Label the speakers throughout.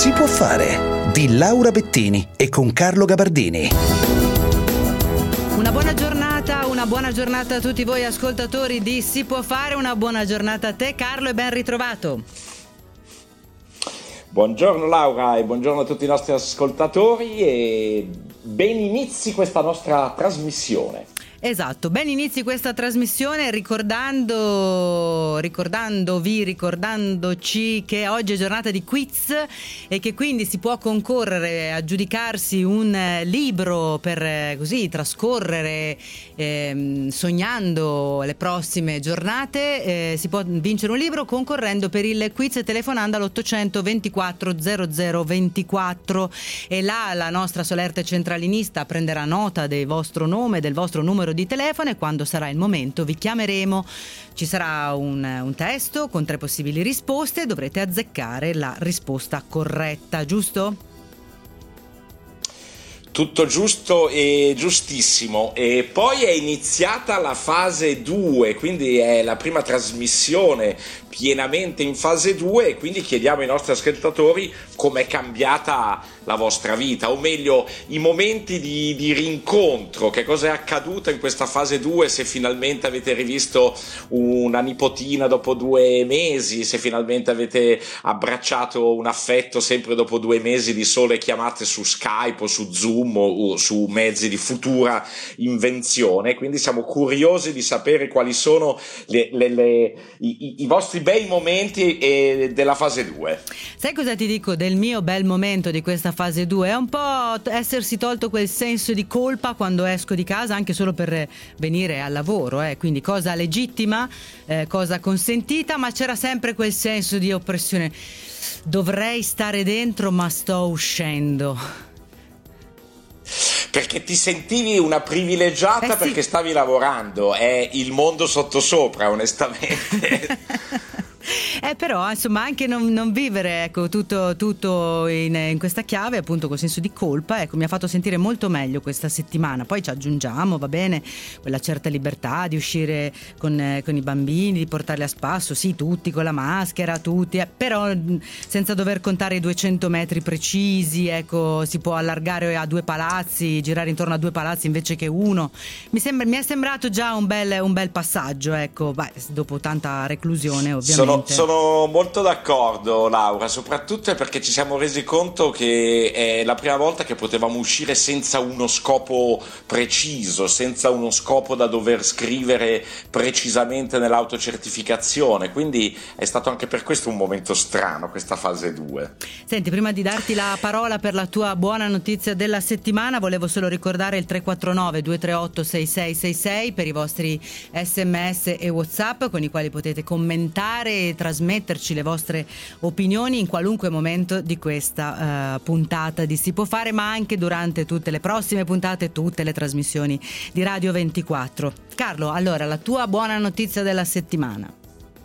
Speaker 1: Si può fare di Laura Bettini e con Carlo Gabardini.
Speaker 2: Una buona giornata a tutti voi ascoltatori di Si può fare, una buona giornata a te Carlo e ben ritrovato.
Speaker 3: Buongiorno Laura e buongiorno a tutti i nostri ascoltatori e ben inizi questa nostra trasmissione.
Speaker 2: Esatto, ben inizi questa trasmissione ricordandoci che oggi è giornata di quiz e che quindi si può concorrere a giudicarsi un libro per così trascorrere sognando le prossime giornate. Si può vincere un libro concorrendo per il quiz e telefonando all'800 24 00 24 e là la nostra solerte centralinista prenderà nota del vostro nome, del vostro numero di telefono e quando sarà il momento vi chiameremo. Ci sarà un testo con 3 possibili risposte, dovrete azzeccare la risposta corretta, giusto?
Speaker 3: Tutto giusto e giustissimo. E poi è iniziata la fase 2, quindi è la prima trasmissione pienamente in fase 2 e quindi chiediamo ai nostri ascoltatori com'è cambiata la vostra vita, o meglio i momenti di rincontro, che cosa è accaduto in questa fase 2, se finalmente avete rivisto una nipotina dopo 2 mesi, se finalmente avete abbracciato un affetto sempre dopo 2 mesi di sole chiamate su Skype o su Zoom o su mezzi di futura invenzione. Quindi siamo curiosi di sapere quali sono i vostri bei momenti della fase 2.
Speaker 2: Sai cosa ti dico del mio bel momento di questa fase 2? È un po' essersi tolto quel senso di colpa quando esco di casa, anche solo per venire al lavoro, quindi cosa legittima, cosa consentita, ma c'era sempre quel senso di oppressione. Dovrei stare dentro ma sto uscendo.
Speaker 3: Perché ti sentivi una privilegiata, sì. Perché stavi lavorando, è il mondo sottosopra, onestamente.
Speaker 2: Però insomma anche non vivere tutto in questa chiave, appunto col senso di colpa, mi ha fatto sentire molto meglio questa settimana. Poi ci aggiungiamo, va bene, quella certa libertà di uscire con i bambini, di portarli a spasso, sì, tutti con la maschera, tutti, però senza dover contare i 200 metri precisi, si può allargare a 2 palazzi, girare intorno a 2 palazzi invece che uno. Mi è sembrato già un bel passaggio, dopo tanta reclusione ovviamente.
Speaker 3: Sono molto d'accordo Laura, soprattutto perché ci siamo resi conto che è la prima volta che potevamo uscire senza uno scopo preciso, senza uno scopo da dover scrivere precisamente nell'autocertificazione, quindi è stato anche per questo un momento strano questa fase 2.
Speaker 2: Senti, prima di darti la parola per la tua buona notizia della settimana, volevo solo ricordare il 349 238 6666 per i vostri SMS e WhatsApp con i quali potete commentare e trasmetterci le vostre opinioni in qualunque momento di questa puntata di Si può fare, ma anche durante tutte le prossime puntate, tutte le trasmissioni di Radio 24. Carlo, allora la tua buona notizia della settimana.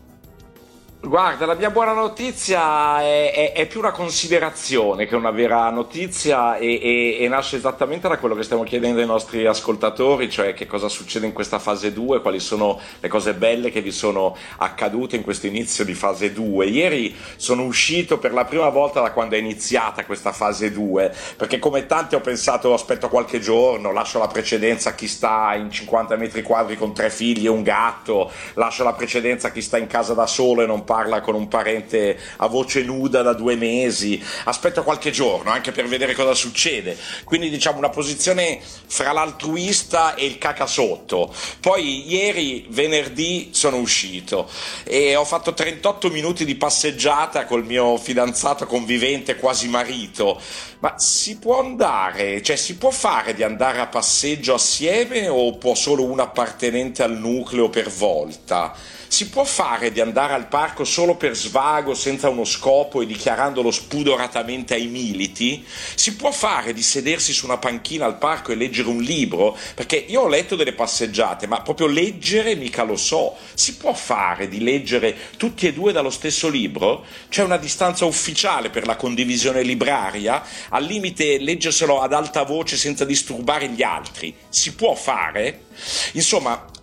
Speaker 3: Guarda, la mia buona notizia è più una considerazione che una vera notizia e nasce esattamente da quello che stiamo chiedendo ai nostri ascoltatori, cioè che cosa succede in questa fase 2, quali sono le cose belle che vi sono accadute in questo inizio di fase 2. Ieri sono uscito per la prima volta da quando è iniziata questa fase 2, perché come tanti ho pensato aspetto qualche giorno, lascio la precedenza a chi sta in 50 metri quadri con 3 figli e un gatto, lascio la precedenza a chi sta in casa da solo e non parla con un parente a voce nuda da 2 mesi, aspetto qualche giorno anche per vedere cosa succede, quindi diciamo una posizione fra l'altruista e il cacasotto. Poi ieri venerdì sono uscito e ho fatto 38 minuti di passeggiata col mio fidanzato convivente quasi marito. Ma si può andare, cioè si può fare di andare a passeggio assieme o può solo un appartenente al nucleo per volta? Si può fare di andare al parco solo per svago, senza uno scopo e dichiarandolo spudoratamente ai militi? Si può fare di sedersi su una panchina al parco e leggere un libro? Perché io ho letto delle passeggiate, ma proprio leggere mica lo so. Si può fare di leggere tutti e 2 dallo stesso libro? C'è una distanza ufficiale per la condivisione libraria? Al limite leggerselo ad alta voce senza disturbare gli altri. Si può fare? Insomma,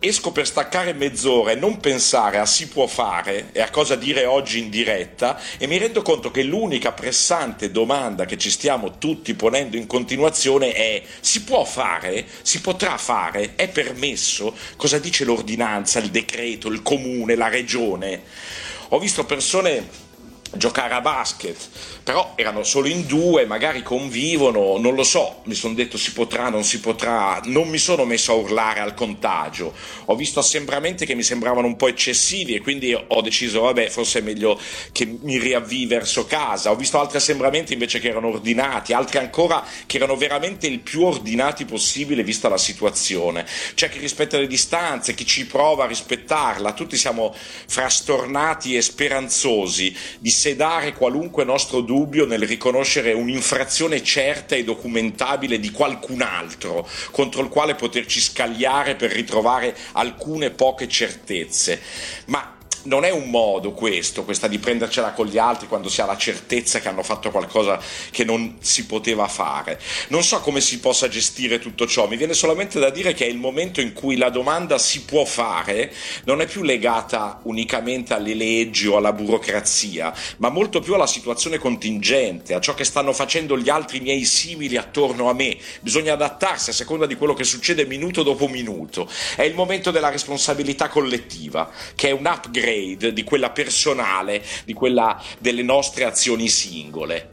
Speaker 3: esco per staccare mezz'ora e non pensare a si può fare e a cosa dire oggi in diretta, e mi rendo conto che l'unica pressante domanda che ci stiamo tutti ponendo in continuazione è: si può fare? Si potrà fare? È permesso? Cosa dice l'ordinanza, il decreto, il comune, la regione? Ho visto persone giocare a basket, però erano solo in due, magari convivono, non lo so, mi sono detto si potrà, non si potrà, non mi sono messo a urlare al contagio. Ho visto assembramenti che mi sembravano un po' eccessivi e quindi ho deciso vabbè, forse è meglio che mi riavvii verso casa. Ho visto altri assembramenti invece che erano ordinati, altri ancora che erano veramente il più ordinati possibile vista la situazione. C'è chi rispetta le distanze, chi ci prova a rispettarla, tutti siamo frastornati e speranzosi di sedare qualunque nostro dubbio nel riconoscere un'infrazione certa e documentabile di qualcun altro contro il quale poterci scagliare per ritrovare alcune poche certezze. Ma non è un modo questa di prendercela con gli altri quando si ha la certezza che hanno fatto qualcosa che non si poteva fare. Non so come si possa gestire tutto ciò, mi viene solamente da dire che è il momento in cui la domanda si può fare non è più legata unicamente alle leggi o alla burocrazia, ma molto più alla situazione contingente, a ciò che stanno facendo gli altri miei simili attorno a me. Bisogna adattarsi a seconda di quello che succede minuto dopo minuto. È il momento della responsabilità collettiva, che è un upgrade di quella personale, di quella delle nostre azioni singole.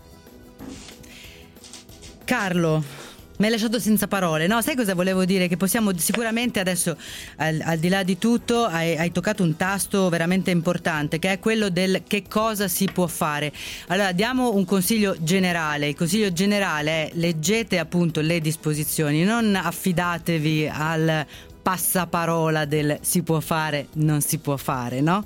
Speaker 2: Carlo, mi hai lasciato senza parole. No, sai cosa volevo dire? Che possiamo sicuramente adesso, al di là di tutto, hai toccato un tasto veramente importante, che è quello del che cosa si può fare. Allora, diamo un consiglio generale. Il consiglio generale è: leggete appunto le disposizioni, non affidatevi al passaparola del si può fare, non si può fare, no?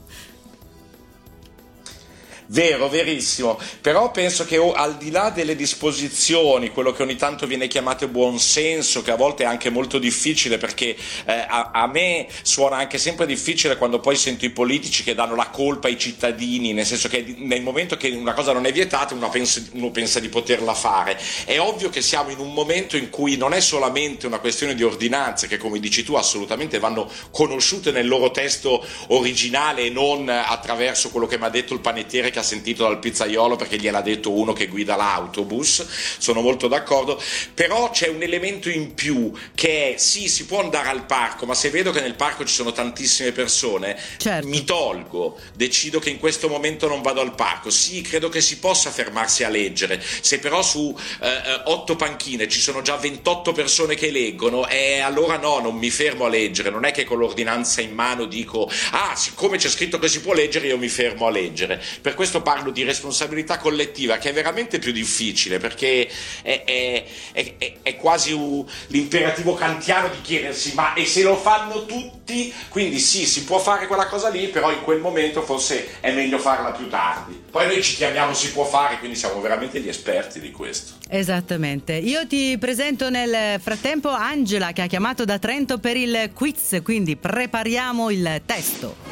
Speaker 3: Vero, verissimo, però penso che al di là delle disposizioni, quello che ogni tanto viene chiamato buonsenso, che a volte è anche molto difficile, perché a me suona anche sempre difficile quando poi sento i politici che danno la colpa ai cittadini, nel senso che nel momento che una cosa non è vietata uno pensa di poterla fare. È ovvio che siamo in un momento in cui non è solamente una questione di ordinanze, che come dici tu assolutamente vanno conosciute nel loro testo originale e non attraverso quello che mi ha detto il panettiere che ha sentito dal pizzaiolo perché gliel'ha detto uno che guida l'autobus. Sono molto d'accordo, però c'è un elemento in più che è: sì, si può andare al parco, ma se vedo che nel parco ci sono tantissime persone, certo, mi tolgo, decido che in questo momento non vado al parco. Sì, credo che si possa fermarsi a leggere, se però su 8 panchine ci sono già 28 persone che leggono, allora no, non mi fermo a leggere. Non è che con l'ordinanza in mano dico siccome c'è scritto che si può leggere io mi fermo a leggere. Per questo parlo di responsabilità collettiva, che è veramente più difficile, perché è quasi l'imperativo kantiano di chiedersi: ma e se lo fanno tutti? Quindi sì, si può fare quella cosa lì, però in quel momento forse è meglio farla più tardi. Poi noi ci chiamiamo si può fare, quindi siamo veramente gli esperti di questo.
Speaker 2: Esattamente. Io ti presento nel frattempo Angela, che ha chiamato da Trento per il quiz, quindi prepariamo il testo.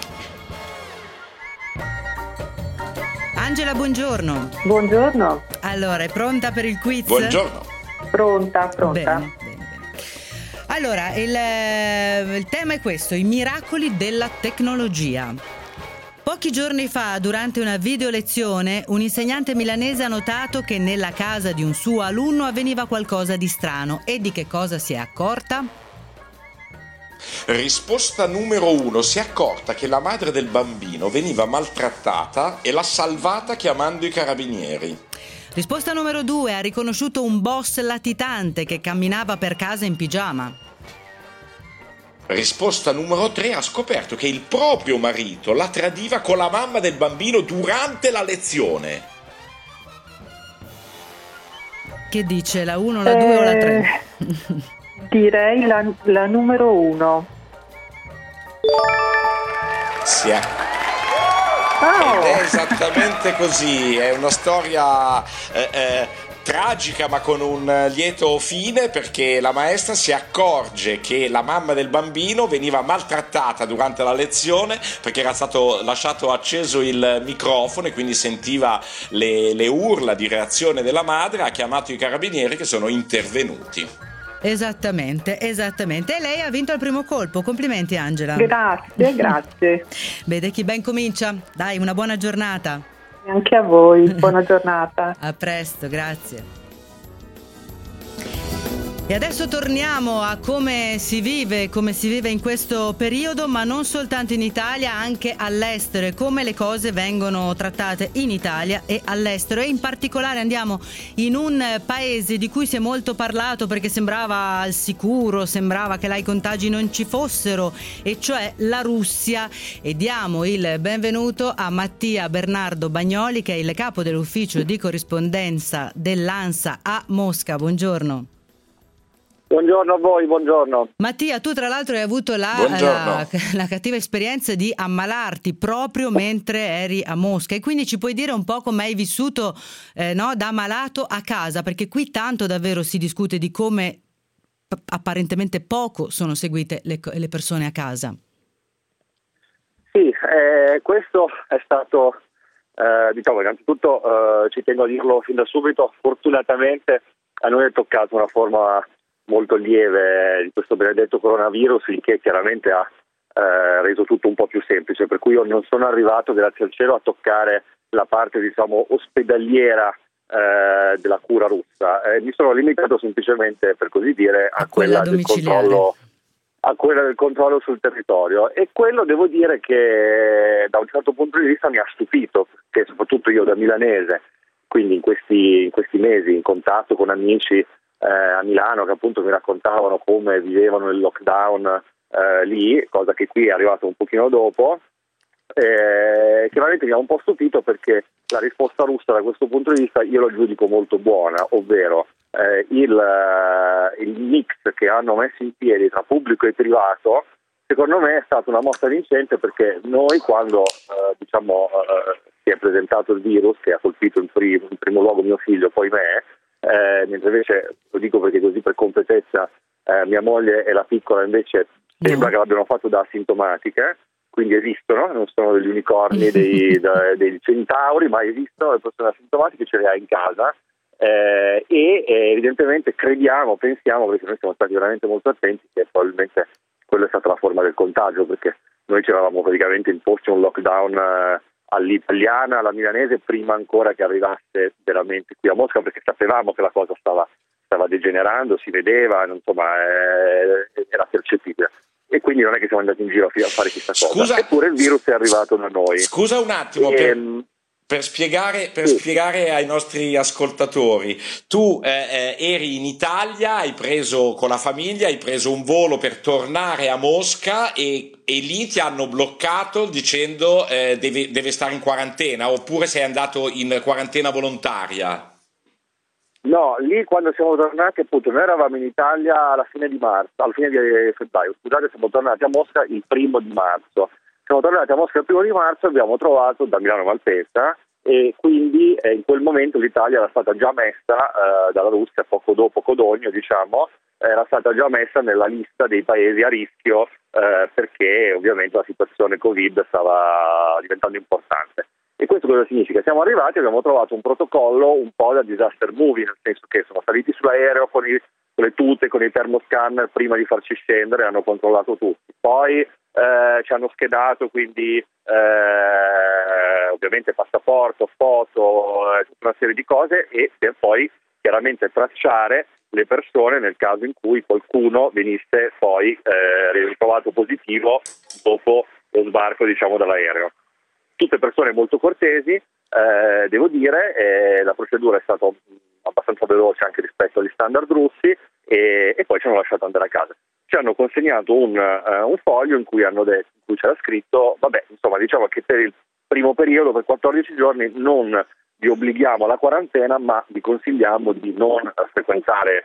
Speaker 2: Angela, buongiorno.
Speaker 4: Buongiorno.
Speaker 2: Allora, è pronta per il quiz?
Speaker 3: Buongiorno.
Speaker 4: Pronta.
Speaker 2: Bene. Allora, il tema è questo: i miracoli della tecnologia. Pochi giorni fa, durante una video lezione, un insegnante milanese ha notato che nella casa di un suo alunno avveniva qualcosa di strano. E di che cosa si è accorta?
Speaker 3: Risposta numero 1: si è accorta che la madre del bambino veniva maltrattata e l'ha salvata chiamando i carabinieri.
Speaker 2: Risposta numero 2: ha riconosciuto un boss latitante che camminava per casa in pigiama.
Speaker 3: Risposta numero 3: ha scoperto che il proprio marito la tradiva con la mamma del bambino durante la lezione.
Speaker 2: Che dice, la 1, la 2 o la 3?
Speaker 4: Direi la numero 1.
Speaker 3: Sì. Ed è esattamente così, è una storia tragica ma con un lieto fine, perché la maestra si accorge che la mamma del bambino veniva maltrattata durante la lezione perché era stato lasciato acceso il microfono e quindi sentiva le urla di reazione della madre. Ha chiamato i carabinieri che sono intervenuti.
Speaker 2: Esattamente. E lei ha vinto al primo colpo. Complimenti, Angela.
Speaker 4: Grazie.
Speaker 2: Vede chi ben comincia. Dai, una buona giornata.
Speaker 4: Anche a voi, buona giornata.
Speaker 2: A presto, grazie. E adesso torniamo a come si vive in questo periodo, ma non soltanto in Italia, anche all'estero, e come le cose vengono trattate in Italia e all'estero. E in particolare andiamo in un paese di cui si è molto parlato perché sembrava al sicuro, sembrava che là i contagi non ci fossero, e cioè la Russia. E diamo il benvenuto a Mattia Bernardo Bagnoli, che è il capo dell'ufficio di corrispondenza dell'ANSA a Mosca. Buongiorno.
Speaker 5: Buongiorno a voi, buongiorno.
Speaker 2: Mattia, tu tra l'altro hai avuto la cattiva esperienza di ammalarti proprio mentre eri a Mosca, e quindi ci puoi dire un po' come hai vissuto da malato a casa, perché qui tanto davvero si discute di come apparentemente poco sono seguite le persone a casa.
Speaker 5: Sì, questo è stato, innanzitutto ci tengo a dirlo fin da subito, fortunatamente a noi è toccato una forma molto lieve di questo benedetto coronavirus, il che chiaramente ha reso tutto un po' più semplice, per cui io non sono arrivato, grazie al cielo, a toccare la parte ospedaliera della cura russa. Mi sono limitato semplicemente, per così dire, a quella del controllo sul territorio, e quello devo dire che da un certo punto di vista mi ha stupito, perché soprattutto io da milanese, quindi in questi mesi in contatto con amici a Milano che appunto mi raccontavano come vivevano il lockdown lì, cosa che qui è arrivata un pochino dopo, chiaramente mi ha un po' stupito, perché la risposta russa da questo punto di vista io la giudico molto buona, ovvero il mix che hanno messo in piedi tra pubblico e privato secondo me è stata una mossa vincente, perché noi quando si è presentato il virus, che ha colpito in primo luogo mio figlio, poi me, mentre invece, lo dico perché così per completezza, mia moglie e la piccola invece sembra che l'abbiano fatto da asintomatiche, quindi esistono, non sono degli unicorni, dei centauri, ma esistono le persone asintomatiche, ce le ha in casa, e evidentemente pensiamo, perché noi siamo stati veramente molto attenti, che probabilmente quella è stata la forma del contagio, perché noi ci eravamo praticamente imposti un lockdown all'italiana, alla milanese, prima ancora che arrivasse veramente qui a Mosca, perché sapevamo che la cosa stava degenerando, si vedeva, insomma, era percepibile. E quindi non è che siamo andati in giro a fare chissà cosa. Eppure il virus è arrivato da noi.
Speaker 3: Scusa un attimo, per spiegare ai nostri ascoltatori, tu eri in Italia, con la famiglia, hai preso un volo per tornare a Mosca, e lì ti hanno bloccato dicendo deve stare in quarantena, oppure sei andato in quarantena volontaria?
Speaker 5: No, lì quando siamo tornati, appunto, noi eravamo in Italia alla fine di febbraio, siamo tornati a Mosca il 1° di marzo. Siamo tornati a Mosca il 1° di marzo, abbiamo trovato da Milano Malpensa, e quindi in quel momento l'Italia era stata già messa dalla Russia, poco dopo Codogno, era stata già messa nella lista dei paesi a rischio, perché ovviamente la situazione Covid stava diventando importante. E questo cosa significa? Siamo arrivati e abbiamo trovato un protocollo un po' da disaster movie, nel senso che sono saliti sull'aereo con le tute, con i termoscanner prima di farci scendere, hanno controllato tutti. Poi ci hanno schedato, quindi ovviamente passaporto, foto, tutta una serie di cose, e per poi chiaramente tracciare le persone nel caso in cui qualcuno venisse poi ritrovato positivo dopo lo sbarco, dall'aereo. Tutte persone molto cortesi, devo dire, la procedura è stata abbastanza veloce anche rispetto agli standard russi, e poi ci hanno lasciato andare a casa. Ci hanno consegnato un foglio in cui c'era scritto, diciamo che per il primo periodo, per 14 giorni, non vi obblighiamo alla quarantena, ma vi consigliamo di non frequentare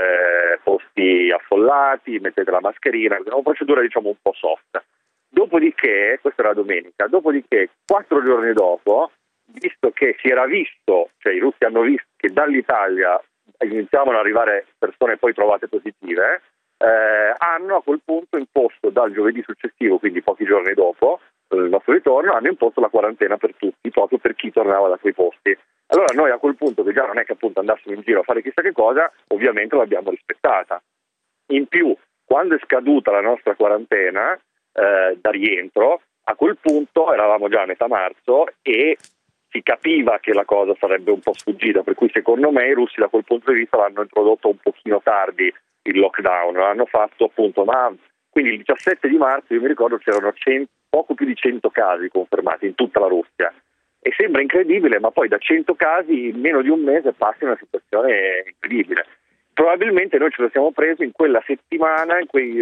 Speaker 5: posti affollati, mettete la mascherina, è una procedura un po' soft. Dopodiché, questa era domenica, 4 giorni dopo, visto che si era visto, cioè i russi hanno visto che dall'Italia iniziavano ad arrivare persone poi trovate positive, hanno a quel punto imposto dal giovedì successivo, quindi pochi giorni dopo il nostro ritorno, hanno imposto la quarantena per tutti, proprio per chi tornava da quei posti. Allora noi a quel punto, che già non è che appunto andassimo in giro a fare chissà che cosa, ovviamente l'abbiamo rispettata. In più, quando è scaduta la nostra quarantena da rientro, a quel punto eravamo già a metà marzo e si capiva che la cosa sarebbe un po' sfuggita, per cui secondo me i russi da quel punto di vista l'hanno introdotto un pochino tardi il lockdown, l'hanno fatto appunto, ma quindi il 17 di marzo io mi ricordo c'erano poco più di 100 casi confermati in tutta la Russia e sembra incredibile, ma poi da 100 casi in meno di un mese passi una situazione incredibile. Probabilmente noi ce lo siamo preso in quella settimana,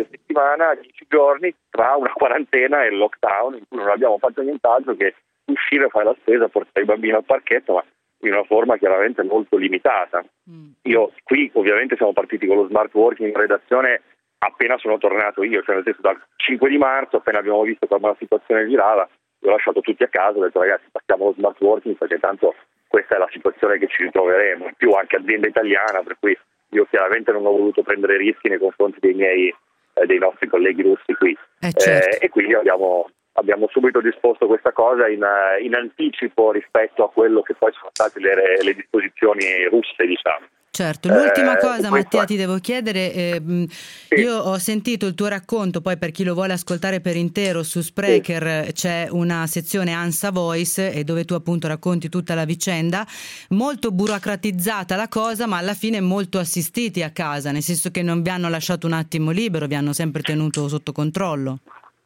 Speaker 5: 10 giorni tra una quarantena e il lockdown, in cui non abbiamo fatto nient'altro che uscire a fare la spesa, portare i bambini al parchetto, ma in una forma chiaramente molto limitata. Io qui ovviamente siamo partiti con lo smart working in redazione appena sono tornato io, cioè nel senso dal 5 di marzo, appena abbiamo visto come la situazione girava, io ho lasciato tutti a casa, ho detto ragazzi passiamo lo smart working perché tanto questa è la situazione che ci ritroveremo, in più anche azienda italiana, per cui io chiaramente non ho voluto prendere rischi nei confronti dei nostri colleghi russi qui,
Speaker 2: certo.
Speaker 5: E quindi abbiamo subito disposto questa cosa in anticipo rispetto a quello che poi sono state le disposizioni russe, diciamo.
Speaker 2: Certo, l'ultima cosa Mattia ti devo chiedere,
Speaker 5: sì.
Speaker 2: Io ho sentito il tuo racconto, poi per chi lo vuole ascoltare per intero su Spreaker c'è una sezione Ansa Voice e dove tu appunto racconti tutta la vicenda, molto burocratizzata la cosa ma alla fine molto assistiti a casa, nel senso che non vi hanno lasciato un attimo libero, vi hanno sempre tenuto sotto controllo.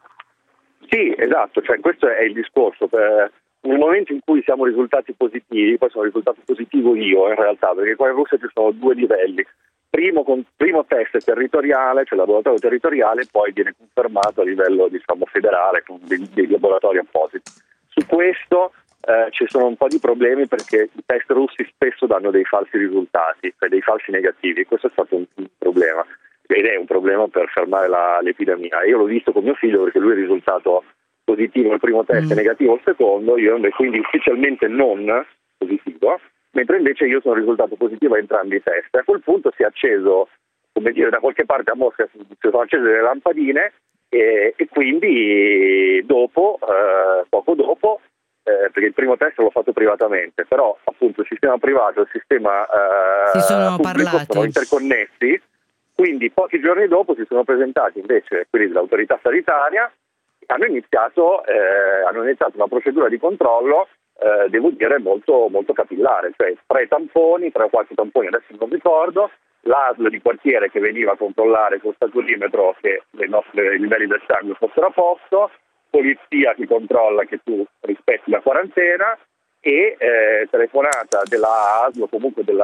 Speaker 5: Sì, esatto, cioè questo è il discorso. Nel momento in cui siamo risultati positivi, poi sono risultato positivo io in realtà, perché qua in Russia ci sono 2 livelli. Primo test territoriale, cioè laboratorio territoriale, poi viene confermato a livello diciamo federale con dei laboratori appositi. Su questo ci sono un po' di problemi perché i test russi spesso danno dei falsi risultati, cioè dei falsi negativi. Questo è stato un problema ed è un problema per fermare l'epidemia. Io l'ho visto con mio figlio perché lui è risultato positivo il primo test e negativo il secondo, io quindi ufficialmente non positivo, mentre invece io sono risultato positivo a entrambi i test. A quel punto si è acceso, come dire, da qualche parte a Mosca si sono accese le lampadine e quindi poco dopo, perché il primo test l'ho fatto privatamente, però appunto il sistema privato e il sistema pubblico sono interconnessi, quindi pochi giorni dopo si sono presentati invece quelli dell'autorità sanitaria, hanno iniziato una procedura di controllo, devo dire, molto, molto capillare, cioè 3 o 4 tamponi, adesso non ricordo, l'ASL di quartiere che veniva a controllare con statuimetro che i livelli del sangue fossero a posto, polizia che controlla che tu rispetti la quarantena e telefonata della ASL o comunque del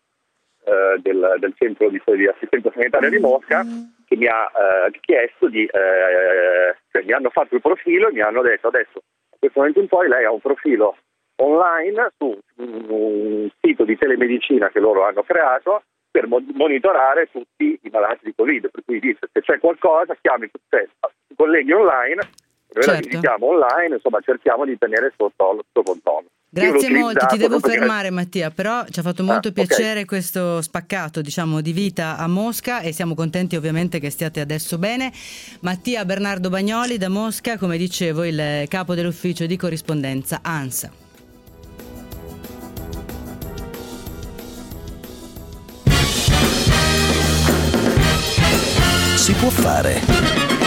Speaker 5: centro di assistenza sanitaria di Mosca che mi ha chiesto cioè mi hanno fatto il profilo e mi hanno detto adesso a questo momento in poi lei ha un profilo online su un sito di telemedicina che loro hanno creato per monitorare tutti i malati di Covid, per cui dice se c'è qualcosa chiami i colleghi online, noi la visitiamo online, insomma cerchiamo di tenere sotto controllo.
Speaker 2: Grazie molto, ti devo fermare Mattia, però ci ha fatto molto piacere questo spaccato diciamo di vita a Mosca e siamo contenti ovviamente che stiate adesso bene. Mattia Bernardo Bagnoli da Mosca, come dicevo il capo dell'ufficio di corrispondenza ANSA.
Speaker 1: Si può fare.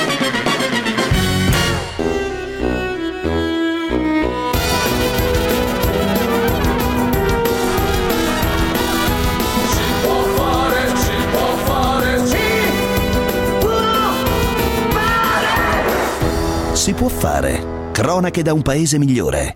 Speaker 1: Si può fare. Cronache da un paese migliore.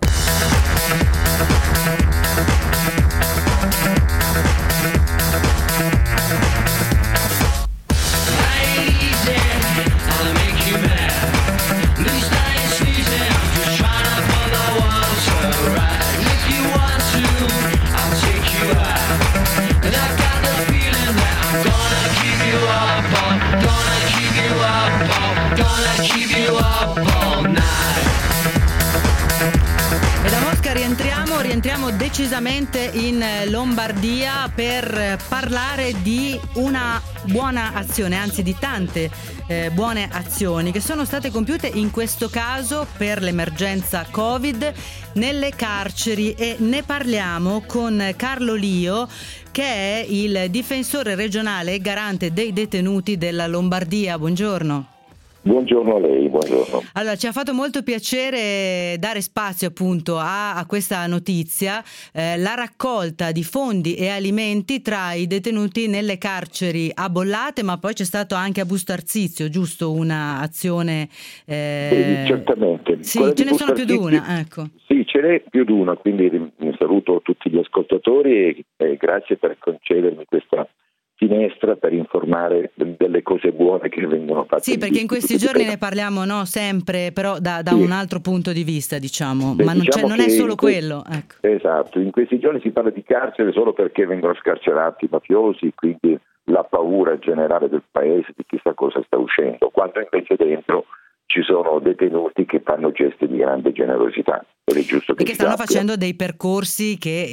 Speaker 2: entriamo decisamente in Lombardia per parlare di una buona azione, anzi di tante buone azioni che sono state compiute in questo caso per l'emergenza Covid nelle carceri, e ne parliamo con Carlo Lio, che è il difensore regionale e garante dei detenuti della Lombardia. Buongiorno.
Speaker 6: Buongiorno a lei, buongiorno.
Speaker 2: Allora, ci ha fatto molto piacere dare spazio appunto a questa notizia, la raccolta di fondi e alimenti tra i detenuti nelle carceri a Bollate, ma poi c'è stato anche a Busto Arsizio, giusto? Una azione...
Speaker 6: Certamente.
Speaker 2: Sì, ce ne sono più di una, ecco.
Speaker 6: Sì, ce n'è più di una, quindi saluto tutti gli ascoltatori e grazie per concedermi questa finestra per informare delle cose buone che vengono fatte.
Speaker 2: Sì, perché in questi giorni ne parliamo sempre, però da un altro punto di vista, diciamo. Ma non è solo quello. Ecco.
Speaker 6: Esatto, in questi giorni si parla di carcere solo perché vengono scarcerati i mafiosi, quindi la paura generale del paese di chissà cosa sta uscendo, quando invece dentro ci sono detenuti che fanno gesti di grande generosità. Ed è giusto che
Speaker 2: perché stanno facendo dei percorsi che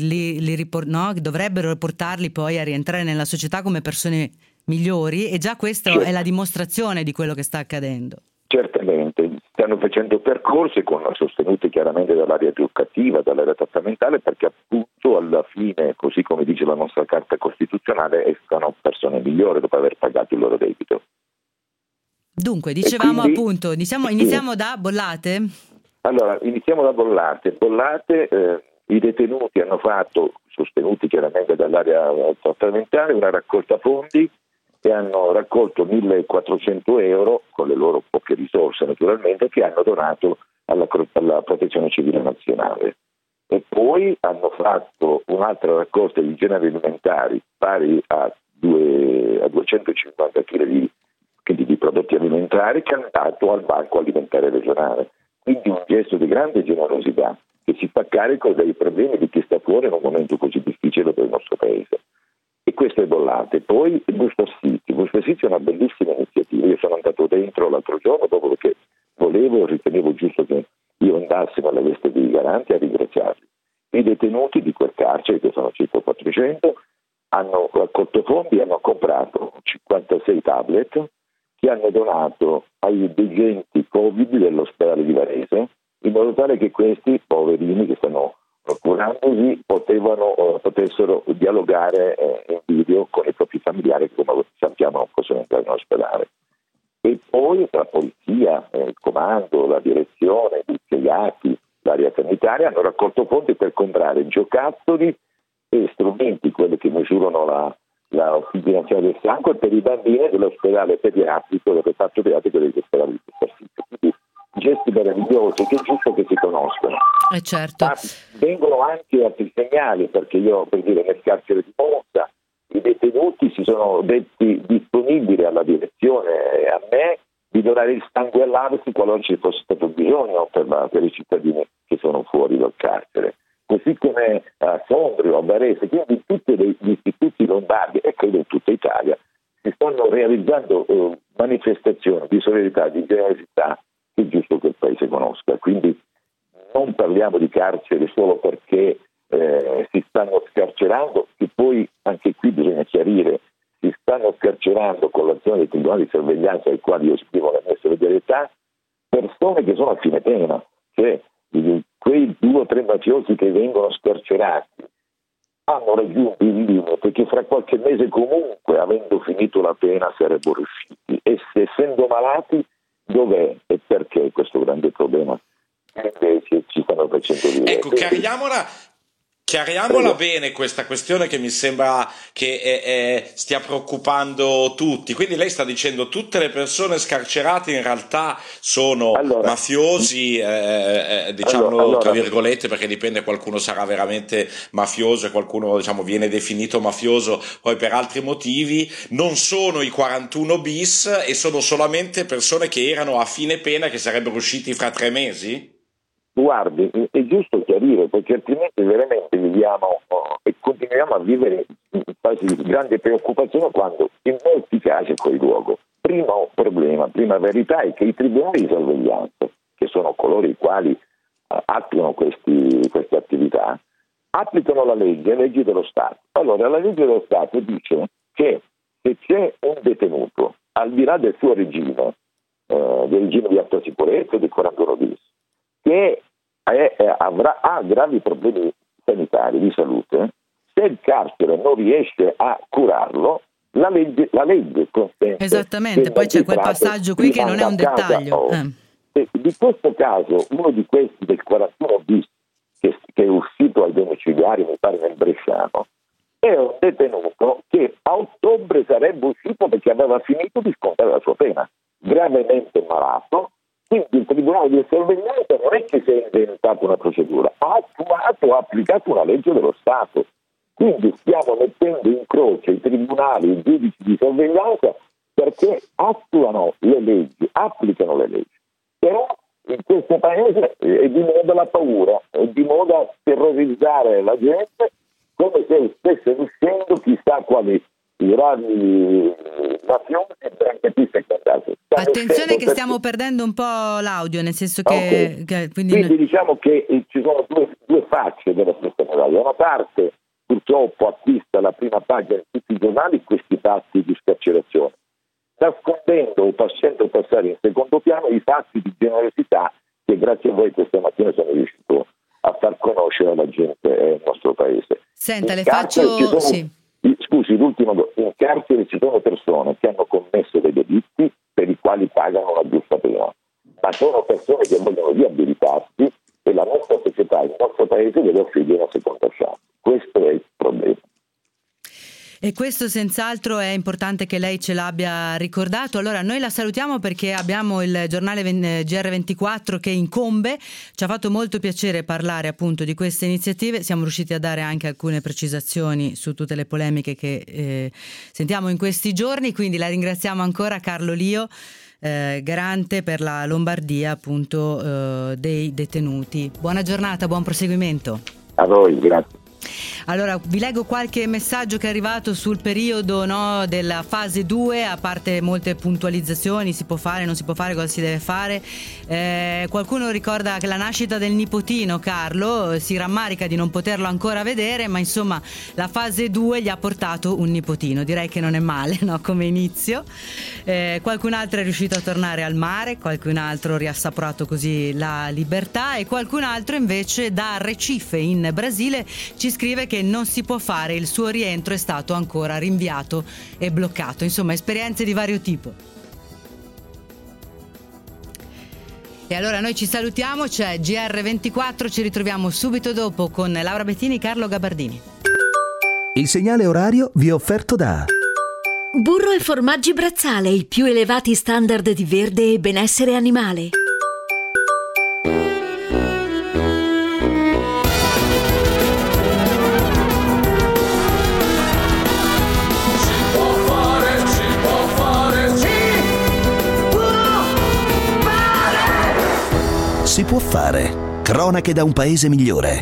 Speaker 2: dovrebbero portarli poi a rientrare nella società come persone migliori, e già questa è la dimostrazione di quello che sta accadendo.
Speaker 6: Certamente, stanno facendo percorsi sostenuti chiaramente dall'area educativa, dall'area trattamentale, perché appunto alla fine, così come dice la nostra Carta Costituzionale, escano persone migliori dopo aver pagato il loro debito.
Speaker 2: Dunque, dicevamo quindi, appunto, iniziamo da Bollate?
Speaker 6: Allora, iniziamo da Bollate. I detenuti hanno fatto, sostenuti chiaramente dall'area trattamentale, una raccolta fondi e hanno raccolto 1.400 euro, con le loro poche risorse naturalmente, che hanno donato alla Protezione Civile Nazionale. E poi hanno fatto un'altra raccolta di generi alimentari pari a 250 kg di prodotti alimentari, che hanno dato al Banco Alimentare Regionale. Quindi un gesto di grande generosità che si fa carico dei problemi di chi sta fuori in un momento così difficile per il nostro paese. E questo è Bollate. Poi Busto Arsizio è una bellissima iniziativa. Io sono andato dentro l'altro giorno proprio perché ritenevo giusto che io andassi alla veste di garante a ringraziarli. I detenuti di quel carcere, che sono circa 400, hanno raccolto fondi e hanno comprato 56 tablet che hanno donato ai degenti Covid dell'ospedale di Varese, in modo tale che questi poverini che stanno curandosi potessero dialogare in video con i propri familiari che, come sappiamo, non possono entrare in ospedale. E poi la polizia, il comando, la direzione, gli impiegati, l'area sanitaria hanno raccolto fondi per comprare giocattoli e strumenti, quelli che misurano la ossigenazione del sangue, per i bambini dell'ospedale pediatrico, del reparto pediatrico dell'ospedale di Busto. Quindi gesti meravigliosi che è giusto che si conoscono.
Speaker 2: Certo.
Speaker 6: Ma vengono anche altri segnali, perché io, per dire, nel carcere di Monza i detenuti si sono detti disponibili alla direzione e a me di donare il sangue all'AVS qualora ci fosse stato bisogno per i cittadini che sono fuori dal carcere. Così come a Sondrio, a Varese, quindi tutti gli istituti lombardi e credo in tutta Italia si stanno realizzando manifestazioni di solidarietà, di generosità che è giusto che il Paese conosca. Quindi non parliamo di carcere solo perché si stanno scarcerando, e poi anche qui bisogna chiarire, si stanno scarcerando con l'azione dei tribunali di sorveglianza ai quali io esprimo la mia solidarietà, persone che sono a fine pena, cioè quei 2 o 3 mafiosi che vengono scarcerati hanno raggiunto il limite che fra qualche mese comunque, avendo finito la pena, sarebbero usciti. E se, essendo malati, dov'è e perché questo grande problema invece ci stanno facendo vivere?
Speaker 3: Ecco, chiariamola bene questa questione che mi sembra che stia preoccupando tutti. Quindi lei sta dicendo tutte le persone scarcerate in realtà sono mafiosi, diciamolo tra virgolette, perché dipende, qualcuno sarà veramente mafioso e qualcuno viene definito mafioso poi per altri motivi. Non sono i 41 bis e sono solamente persone che erano a fine pena, che sarebbero usciti fra 3 mesi?
Speaker 6: Guardi, è giusto chiarire, perché altrimenti veramente viviamo e continuiamo a vivere in fase di grande preoccupazione, quando in molti casi è fuori luogo. Prima verità è che i tribunali di sorveglianza, che sono coloro i quali attuano queste attività, applicano la leggi dello Stato. Allora, la legge dello Stato dice che se c'è un detenuto, al di là del suo regime, del regime di alta sicurezza del 41 bis, che ha gravi problemi sanitari, di salute, se il carcere non riesce a curarlo, la legge consente.
Speaker 2: Esattamente, poi c'è quel passaggio qui che non è un dettaglio.
Speaker 6: Di questo caso, uno di questi del 41 bis che è uscito ai domiciliari, mi pare nel Bresciano, è un detenuto che a ottobre sarebbe uscito perché aveva finito di scontare la sua pena, gravemente malato. Quindi il Tribunale di sorveglianza non è che si è inventato una procedura, ha applicato una legge dello Stato. Quindi stiamo mettendo in croce i tribunali, i giudici di sorveglianza, perché attuano le leggi, applicano le leggi. Però in questo paese è di moda la paura, è di moda terrorizzare la gente, come se stesse uscendo chissà quali gravi mafiosi e branchetisti e quant'altro.
Speaker 2: Attenzione che stiamo perdendo un po' l'audio, nel senso che...
Speaker 6: Okay. Quindi diciamo che ci sono due facce della stessa medaglia. Da una parte purtroppo acquista la prima pagina di tutti i giornali questi fatti di scarcerazione, nascondendo o facendo passare in secondo piano i fatti di generosità che grazie a voi questa mattina sono riuscito a far conoscere alla gente del nostro paese.
Speaker 2: Senta, le faccio...
Speaker 6: Scusi, l'ultimo, in carcere ci sono persone che hanno commesso dei delitti per i quali pagano una giusta pena, ma sono persone che vogliono riabilitarsi e la nostra società, il nostro paese deve offrire una seconda chance. Questo è il problema.
Speaker 2: E questo senz'altro è importante che lei ce l'abbia ricordato. Allora noi la salutiamo perché abbiamo il giornale GR24 che incombe. Ci ha fatto molto piacere parlare appunto di queste iniziative. Siamo riusciti a dare anche alcune precisazioni su tutte le polemiche che sentiamo in questi giorni, quindi la ringraziamo ancora, Carlo Lio, garante per la Lombardia appunto dei detenuti. Buona giornata, buon proseguimento.
Speaker 6: A voi, grazie.
Speaker 2: Allora vi leggo qualche messaggio che è arrivato sul periodo della fase 2, a parte molte puntualizzazioni, si può fare, non si può fare, cosa si deve fare. Qualcuno ricorda che la nascita del nipotino Carlo, si rammarica di non poterlo ancora vedere, ma insomma la fase 2 gli ha portato un nipotino, direi che non è male, no, come inizio. Qualcun altro è riuscito a tornare al mare, qualcun altro ha riassaporato così la libertà e qualcun altro invece da Recife in Brasile ci scrive che non si può fare, il suo rientro è stato ancora rinviato e bloccato. Insomma, esperienze di vario tipo. E allora noi ci salutiamo, c'è GR24, ci ritroviamo subito dopo con Laura Bettini e Carlo Gabardini.
Speaker 1: Il segnale orario vi è offerto da
Speaker 7: Burro e Formaggi Brazzale, i più elevati standard di verde e benessere animale.
Speaker 1: Si può fare. Cronache da un paese migliore.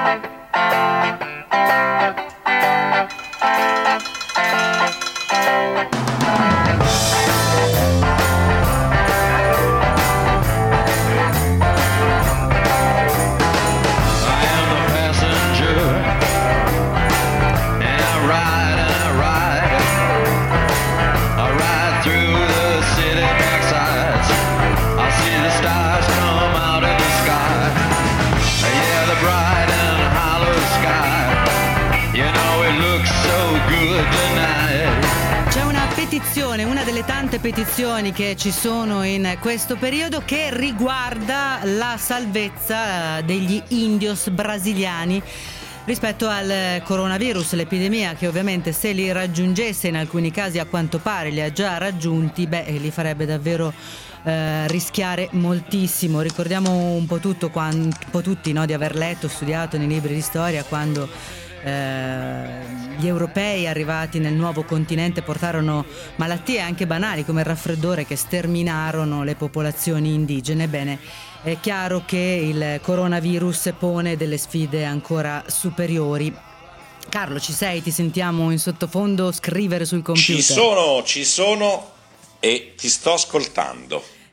Speaker 2: Una delle tante petizioni che ci sono in questo periodo che riguarda la salvezza degli indios brasiliani rispetto al coronavirus, l'epidemia che ovviamente se li raggiungesse, in alcuni casi a quanto pare li ha già raggiunti, li farebbe davvero rischiare moltissimo. Ricordiamo un po' tutti, no, di aver letto, studiato nei libri di storia quando gli europei arrivati nel nuovo continente portarono malattie anche banali come il raffreddore che sterminarono le popolazioni indigene. Bene, è chiaro che il coronavirus pone delle sfide ancora superiori. Carlo, ci sei? Ti sentiamo in sottofondo scrivere sul computer.
Speaker 3: Ci sono e ti sto ascoltando.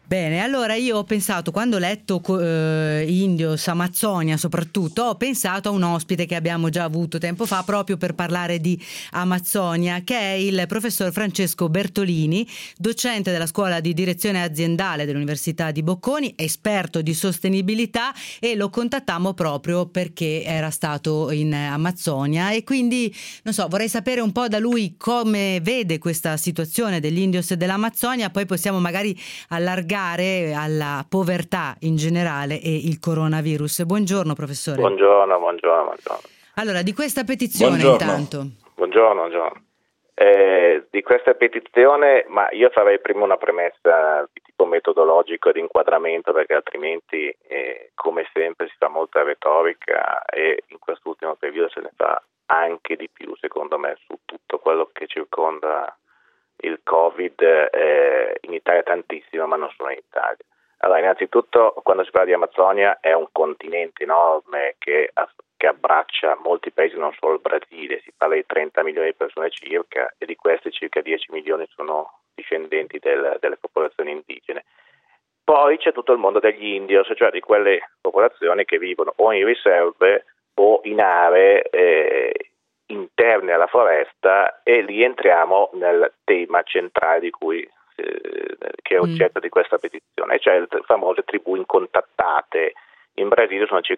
Speaker 2: Bene, allora io ho pensato, quando ho letto Indios, Amazzonia soprattutto, ho pensato a un ospite che abbiamo già avuto tempo fa proprio per parlare di Amazzonia, che è il professor Francesco Bertolini, docente della Scuola di Direzione Aziendale dell'Università di Bocconi, esperto di sostenibilità, e lo contattammo proprio perché era stato in Amazzonia e quindi, non so, vorrei sapere un po' da lui come vede questa situazione degli Indios e dell'Amazzonia, poi possiamo magari allargare alla povertà in generale e il coronavirus. Buongiorno professore.
Speaker 8: Buongiorno.
Speaker 2: Allora, di questa petizione intanto.
Speaker 8: Buongiorno. Di questa petizione, ma io farei prima una premessa di tipo metodologico e di inquadramento, perché altrimenti, come sempre, si fa molta retorica e in quest'ultimo periodo se ne fa anche di più, secondo me, su tutto quello che circonda il Covid, in Italia tantissimo, ma non solo in Italia. Allora, innanzitutto, quando si parla di Amazzonia, è un continente enorme che abbraccia molti paesi, non solo il Brasile. Si parla di 30 milioni di persone circa, e di queste circa 10 milioni sono discendenti delle popolazioni indigene. Poi c'è tutto il mondo degli indios, cioè di quelle popolazioni che vivono o in riserve o in aree interne alla foresta, e lì entriamo nel tema centrale che è oggetto di questa petizione, cioè le famose tribù incontattate. In Brasile sono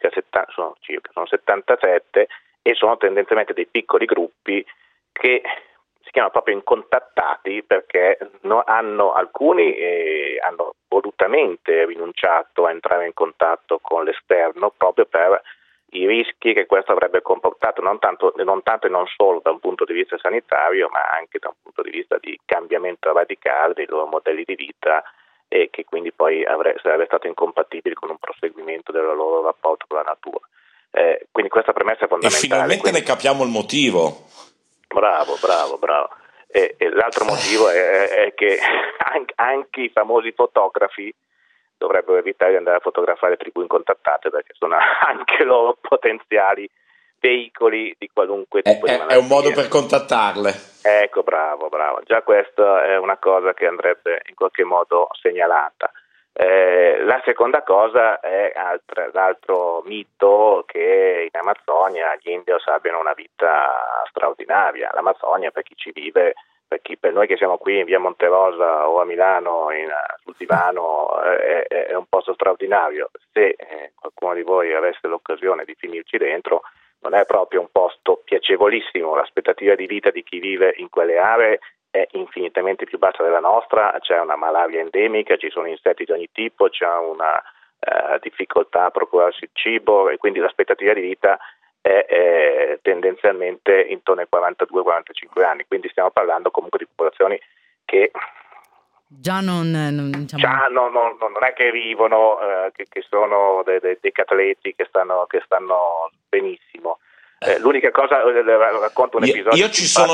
Speaker 8: 77 e sono tendenzialmente dei piccoli gruppi che si chiamano proprio incontattati perché alcuni hanno volutamente rinunciato a entrare in contatto con l'esterno proprio per i rischi che questo avrebbe comportato, non tanto e non solo da un punto di vista sanitario, ma anche da un punto di vista di cambiamento radicale dei loro modelli di vita, e che quindi poi sarebbe stato incompatibile con un proseguimento del loro rapporto con la natura. Quindi questa premessa è fondamentale.
Speaker 3: E finalmente ne capiamo il motivo.
Speaker 8: Bravo. E l'altro motivo è che anche i famosi fotografi dovrebbero evitare di andare a fotografare tribù incontattate, perché sono anche loro potenziali veicoli di qualunque tipo di malattia.
Speaker 3: È un modo per contattarle.
Speaker 8: Ecco, bravo. Già questa è una cosa che andrebbe in qualche modo segnalata. La seconda cosa è l'altro mito, che in Amazzonia gli indios abbiano una vita straordinaria. L'Amazzonia, per chi ci vive, per noi che siamo qui in via Monterosa o a Milano sul divano, è un posto straordinario. Se qualcuno di voi avesse l'occasione di finirci dentro, non è proprio un posto piacevolissimo. L'aspettativa di vita di chi vive in quelle aree è infinitamente più bassa della nostra, c'è una malaria endemica, ci sono insetti di ogni tipo, c'è una difficoltà a procurarsi il cibo, e quindi l'aspettativa di vita è tendenzialmente intorno ai 42-45 anni, quindi stiamo parlando comunque di popolazioni che
Speaker 2: già non
Speaker 8: è che vivono, che sono dei atleti che stanno benissimo. L'unica cosa, racconto un episodio.
Speaker 3: Io ci sono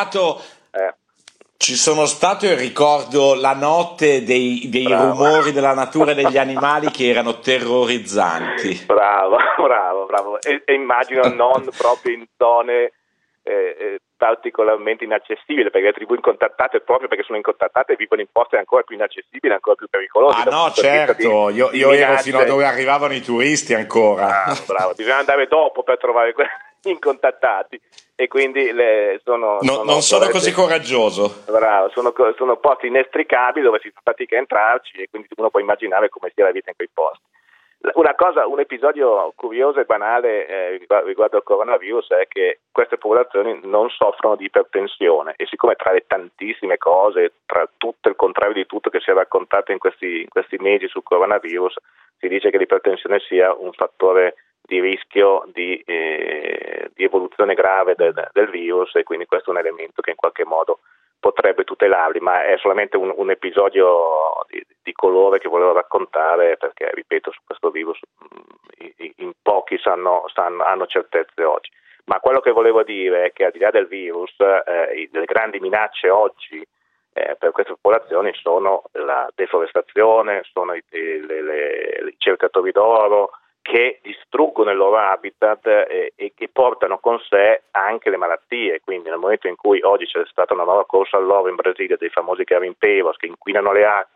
Speaker 3: stato e ricordo la notte dei rumori della natura e degli animali che erano terrorizzanti.
Speaker 8: Bravo. E immagino non proprio in zone particolarmente inaccessibili, perché le tribù incontattate, proprio perché sono incontattate, vivono in posti ancora più inaccessibili, ancora più pericolosi.
Speaker 3: No, certo, io ero fino a dove arrivavano i turisti ancora.
Speaker 8: Bravo, bisogna andare dopo per trovare quelli incontattati, e quindi
Speaker 3: non sono così coraggioso.
Speaker 8: Bravo, sono posti inestricabili dove si fa fatica a entrarci, e quindi uno può immaginare come sia la vita in quei posti. Un episodio curioso e banale riguardo al coronavirus è che queste popolazioni non soffrono di ipertensione, e siccome tra le tantissime cose, tra tutto il contrario di tutto che si è raccontato in questi mesi sul coronavirus, si dice che l'ipertensione sia un fattore di rischio di evoluzione grave del virus, e quindi questo è un elemento che in qualche modo potrebbe tutelarli, ma è solamente un episodio di colore che volevo raccontare, perché ripeto, su questo virus in pochi hanno certezze oggi. Ma quello che volevo dire è che al di là del virus, le grandi minacce oggi per queste popolazioni sono la deforestazione, sono i cercatori d'oro, che distruggono il loro habitat e che portano con sé anche le malattie. Quindi nel momento in cui oggi c'è stata una nuova corsa all'oro in Brasile dei famosi garimpeiros che inquinano le acque,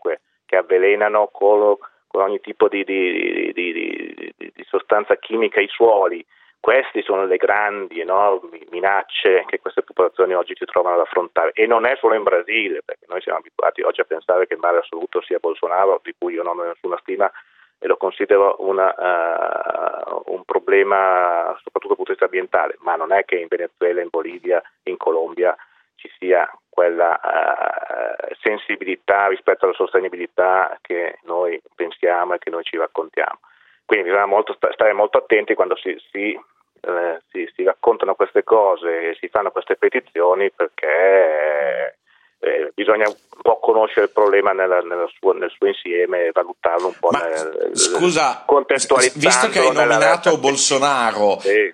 Speaker 8: che avvelenano con ogni tipo di sostanza chimica i suoli. Queste sono le grandi, enormi minacce che queste popolazioni oggi si trovano ad affrontare, e non è solo in Brasile, perché noi siamo abituati oggi a pensare che il male assoluto sia Bolsonaro, di cui io non ho nessuna stima e lo considero un problema soprattutto dal punto di vista ambientale, ma non è che in Venezuela, in Bolivia, in Colombia ci sia quella sensibilità rispetto alla sostenibilità che noi pensiamo e che noi ci raccontiamo. Quindi bisogna stare molto attenti quando si raccontano queste cose e si fanno queste petizioni, perché bisogna un po' conoscere il problema nel suo insieme e valutarlo un po'.
Speaker 3: Scusa,
Speaker 8: contestualizzando,
Speaker 3: visto che hai nominato Bolsonaro,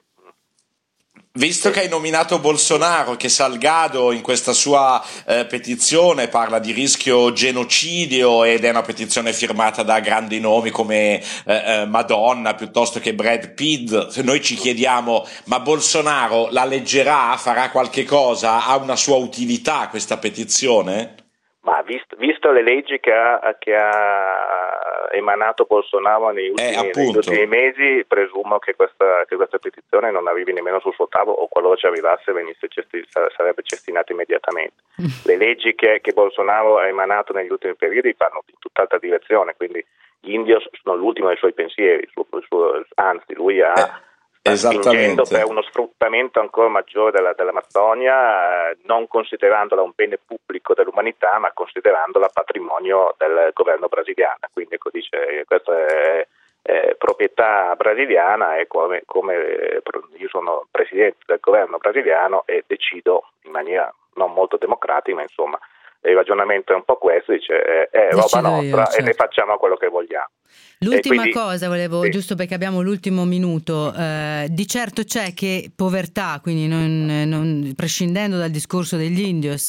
Speaker 8: Visto
Speaker 3: che hai nominato Bolsonaro, che Salgado in questa sua petizione parla di rischio genocidio, ed è una petizione firmata da grandi nomi come Madonna piuttosto che Brad Pitt, noi ci chiediamo: ma Bolsonaro la leggerà? Farà qualche cosa? Ha una sua utilità questa petizione?
Speaker 8: Ma visto le leggi che ha emanato Bolsonaro negli ultimi mesi, presumo che questa petizione non arrivi nemmeno sul suo tavolo, o qualora ci arrivasse sarebbe cestinata immediatamente. Le leggi che Bolsonaro ha emanato negli ultimi periodi vanno in tutt'altra direzione, quindi gli indios sono l'ultimo dei suoi pensieri, anzi lui sta spingendo per uno sfruttamento ancora maggiore dell'Amazzonia, non considerandola un bene pubblico dell'umanità, ma considerandola patrimonio del governo brasiliano. Quindi dice, questa è proprietà brasiliana, e come io sono presidente del governo brasiliano e decido in maniera non molto democratica, ma insomma il ragionamento è un po' questo, dice è roba nostra, certo, e ne facciamo quello che vogliamo.
Speaker 2: L'ultima cosa volevo, giusto perché abbiamo l'ultimo minuto, di certo c'è che povertà, quindi non prescindendo dal discorso degli indios,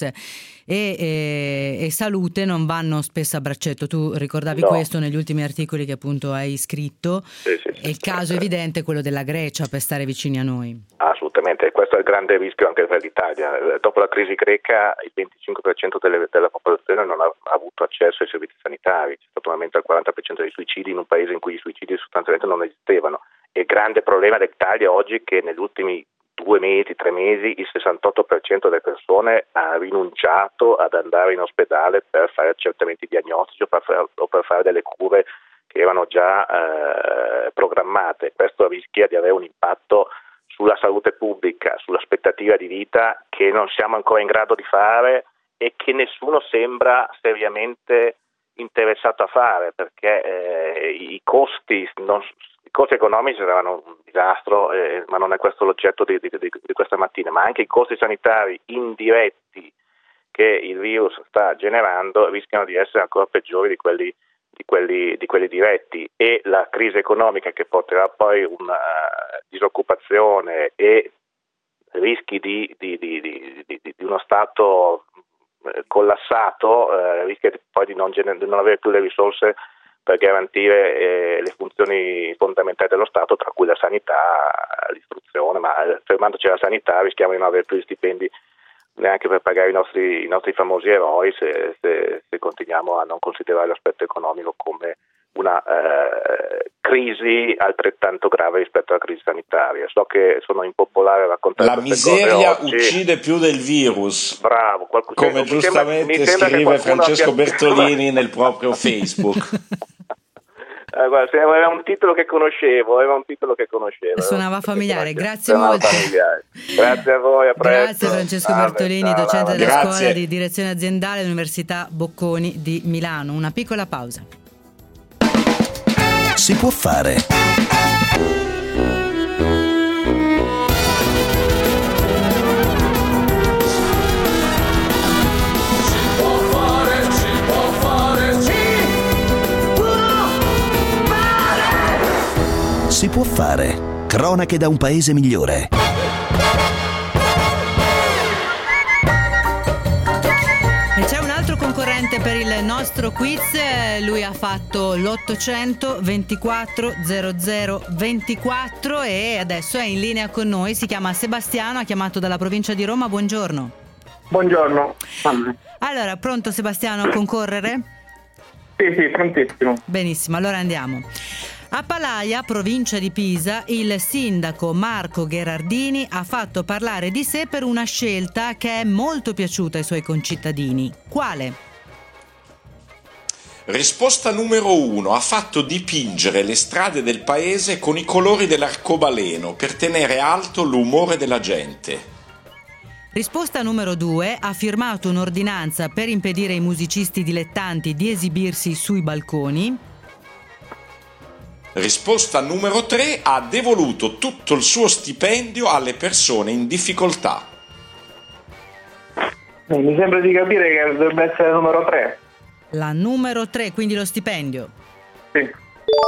Speaker 2: e salute non vanno spesso a braccetto. Tu ricordavi questo negli ultimi articoli che appunto hai scritto, e il caso evidente è quello della Grecia, per stare vicini a noi.
Speaker 8: Assolutamente, questo è il grande rischio anche per l'Italia. Dopo la crisi greca il 25% della popolazione non ha avuto accesso ai servizi sanitari, c'è stato un aumento del 40% dei suicidi in un paese in cui i suicidi sostanzialmente non esistevano. E il grande problema dell'Italia oggi è che negli ultimi 2 mesi, 3 mesi, il 68% delle persone ha rinunciato ad andare in ospedale per fare accertamenti diagnostici o per fare delle cure che erano già programmate. Questo rischia di avere un impatto sulla salute pubblica, sull'aspettativa di vita, che non siamo ancora in grado di fare e che nessuno sembra seriamente interessato a fare, perché i costi economici saranno un disastro, ma non è questo l'oggetto di questa mattina, ma anche i costi sanitari indiretti che il virus sta generando rischiano di essere ancora peggiori di quelli diretti, e la crisi economica, che porterà poi una disoccupazione e rischi di uno Stato collassato, rischia poi di non avere più le risorse per garantire le funzioni fondamentali dello Stato, tra cui la sanità, l'istruzione, ma fermandoci alla sanità rischiamo di non avere più gli stipendi neanche per pagare i nostri famosi eroi, se continuiamo a non considerare l'aspetto economico come una crisi altrettanto grave rispetto alla crisi sanitaria. So che sono impopolare a raccontare
Speaker 3: la miseria uccide più del virus.
Speaker 8: Bravo,
Speaker 3: come giustamente scrive Francesco Bertolini nel proprio Facebook.
Speaker 8: Guarda, era un titolo che conoscevo.
Speaker 2: Suonava familiare, grazie molto.
Speaker 8: Grazie a voi, a presto.
Speaker 2: Grazie Francesco Bertolini, docente della Scuola di Direzione Aziendale dell'Università Bocconi di Milano. Una piccola pausa.
Speaker 1: Si può fare. Si può fare. Cronache da un paese migliore.
Speaker 2: E c'è un altro concorrente per il nostro quiz, lui ha fatto l'800 24 00 24 e adesso è in linea con noi, si chiama Sebastiano, ha chiamato dalla provincia di Roma, buongiorno.
Speaker 9: Buongiorno.
Speaker 2: Allora, pronto Sebastiano a concorrere?
Speaker 9: Sì, prontissimo.
Speaker 2: Benissimo, allora andiamo. A Palaia, provincia di Pisa, il sindaco Marco Gherardini ha fatto parlare di sé per una scelta che è molto piaciuta ai suoi concittadini. Quale?
Speaker 3: Risposta numero 1. Ha fatto dipingere le strade del paese con i colori dell'arcobaleno per tenere alto l'umore della gente.
Speaker 2: Risposta numero 2. Ha firmato un'ordinanza per impedire ai musicisti dilettanti di esibirsi sui balconi.
Speaker 3: Risposta numero 3. Ha devoluto tutto il suo stipendio alle persone in difficoltà.
Speaker 9: Mi sembra di capire che dovrebbe essere il numero 3.
Speaker 2: La numero 3, quindi lo stipendio.
Speaker 9: Sì.
Speaker 2: Ed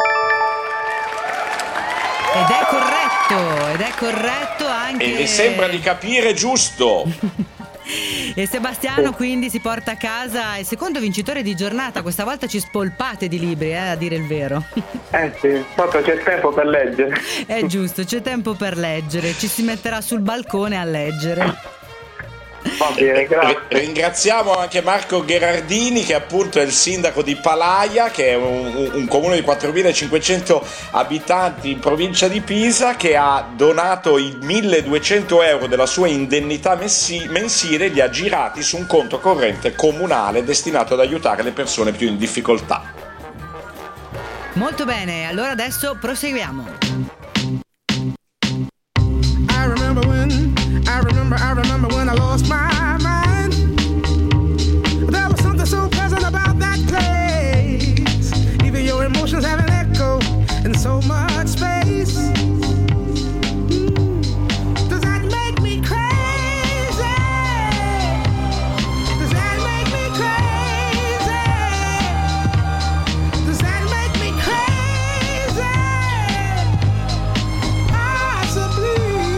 Speaker 2: è corretto anche.
Speaker 3: E mi sembra di capire giusto.
Speaker 2: E Sebastiano quindi si porta a casa il secondo vincitore di giornata. Questa volta ci spolpate di libri, a dire il vero.
Speaker 9: Sì, proprio c'è tempo per leggere.
Speaker 2: È giusto, c'è tempo per leggere. Ci si metterà sul balcone a leggere.
Speaker 9: Va bene, grazie.
Speaker 3: Ringraziamo anche Marco Gherardini, che appunto è il sindaco di Palaia, che è un comune di 4.500 abitanti in provincia di Pisa, che ha donato i 1.200 euro della sua indennità mensile, li ha girati su un conto corrente comunale destinato ad aiutare le persone più in difficoltà.
Speaker 2: Molto bene, allora adesso proseguiamo.
Speaker 10: I remember when I lost my mind. There was something so pleasant about that place. Even your emotions have an echo in so much space. Does that make me crazy? Does that make me crazy? Does that make me crazy? Possibly.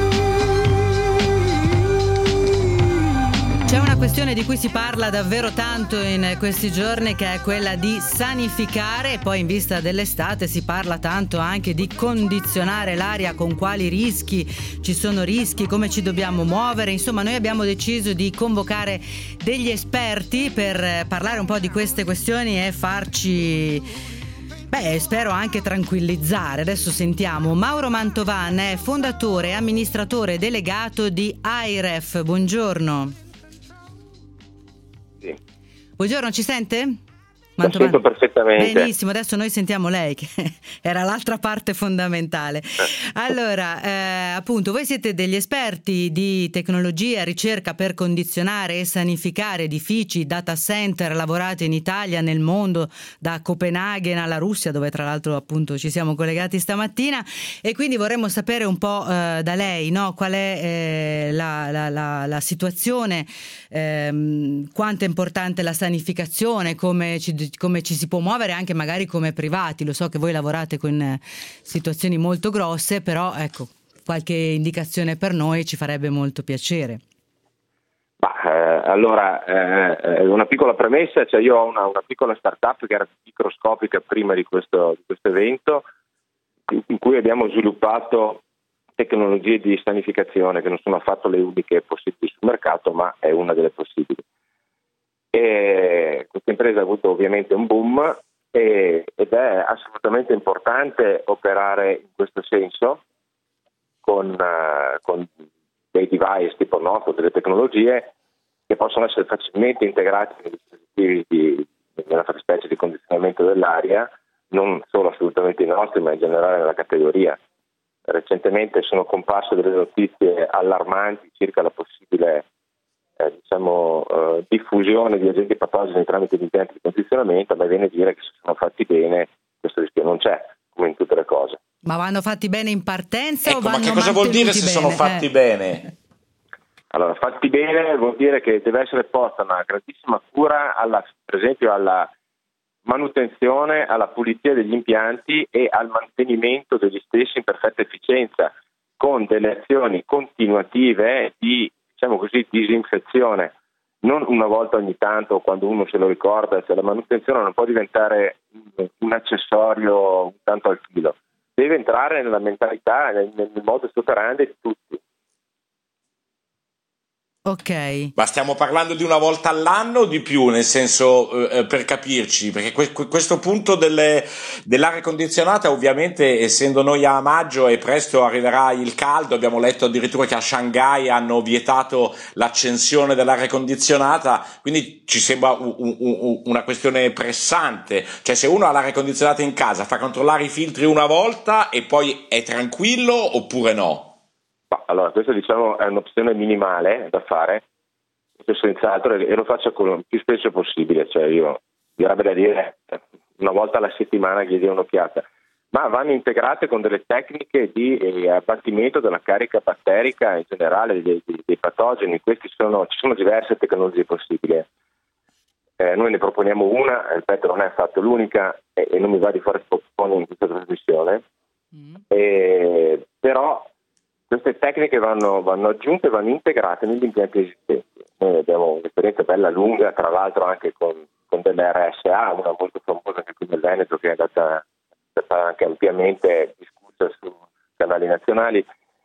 Speaker 2: C'è una questione di cui si parla davvero tanto in questi giorni, che è quella di sanificare, e poi in vista dell'estate si parla tanto anche di condizionare l'aria, con quali rischi ci sono, rischi, come ci dobbiamo muovere. Insomma, noi abbiamo deciso di convocare degli esperti per parlare un po' di queste questioni e farci, spero anche tranquillizzare. Adesso sentiamo Mauro Mantovan, è fondatore e amministratore delegato di AIREF. Buongiorno.
Speaker 11: Sì.
Speaker 2: Buongiorno, ci sente?
Speaker 11: Lo sento perfettamente.
Speaker 2: Benissimo, adesso noi sentiamo lei, che era l'altra parte fondamentale. Allora, appunto, voi siete degli esperti di tecnologia, ricerca per condizionare e sanificare edifici, data center, lavorate in Italia, nel mondo, da Copenaghen alla Russia, dove tra l'altro appunto ci siamo collegati stamattina, e quindi vorremmo sapere un po' da lei, no? Qual è la situazione, quanto è importante la sanificazione, come ci si può muovere anche magari come privati. Lo so che voi lavorate con situazioni molto grosse, però ecco, qualche indicazione per noi ci farebbe molto piacere.
Speaker 11: Allora, una piccola premessa, cioè io ho una piccola startup che era microscopica prima di questo evento, in cui abbiamo sviluppato tecnologie di sanificazione che non sono affatto le uniche possibili sul mercato, ma è una delle possibili. E questa impresa ha avuto ovviamente un boom ed è assolutamente importante operare in questo senso con dei device tipo il nostro, delle tecnologie che possono essere facilmente integrate nei dispositivi nella fattispecie di condizionamento dell'aria, non solo assolutamente i nostri, ma in generale nella categoria. Recentemente sono comparse delle notizie allarmanti circa la possibile diffusione di agenti patogeni tramite gli impianti di condizionamento, ma viene a dire che se sono fatti bene questo rischio non c'è, come in tutte le cose.
Speaker 2: Ma vanno fatti bene in partenza,
Speaker 3: ecco,
Speaker 2: o vanno
Speaker 3: ma che cosa vuol dire se sono fatti bene?
Speaker 11: Allora, fatti bene vuol dire che deve essere posta una grandissima cura per esempio alla manutenzione, alla pulizia degli impianti e al mantenimento degli stessi in perfetta efficienza, con delle azioni continuative di, diciamo così, disinfezione, non una volta ogni tanto quando uno se lo ricorda. Cioè, la manutenzione non può diventare un accessorio un tanto al filo, deve entrare nella mentalità, nel modus operandi di tutti.
Speaker 2: Ok.
Speaker 3: Ma stiamo parlando di una volta all'anno o di più, nel senso, per capirci, perché questo punto dell'aria condizionata, ovviamente, essendo noi a maggio e presto arriverà il caldo, abbiamo letto addirittura che a Shanghai hanno vietato l'accensione dell'aria condizionata, quindi ci sembra una questione pressante. Cioè, se uno ha l'aria condizionata in casa, fa controllare i filtri una volta e poi è tranquillo oppure no?
Speaker 11: Allora, questa diciamo è un'opzione minimale da fare, senz'altro, e lo faccio il più spesso possibile, cioè io direbbe da dire una volta alla settimana gli dia un'occhiata, ma vanno integrate con delle tecniche di abbattimento della carica batterica in generale dei patogeni. Ci sono diverse tecnologie possibili. Noi ne proponiamo una, ripeto, non è affatto l'unica e non mi va di fare spot in questa trasmissione, però queste tecniche vanno aggiunte, vanno integrate negli impianti esistenti. Noi abbiamo un'esperienza bella lunga, tra l'altro anche con delle RSA, una molto famosa anche qui nel Veneto, che è stata anche ampiamente discussa su canali nazionali.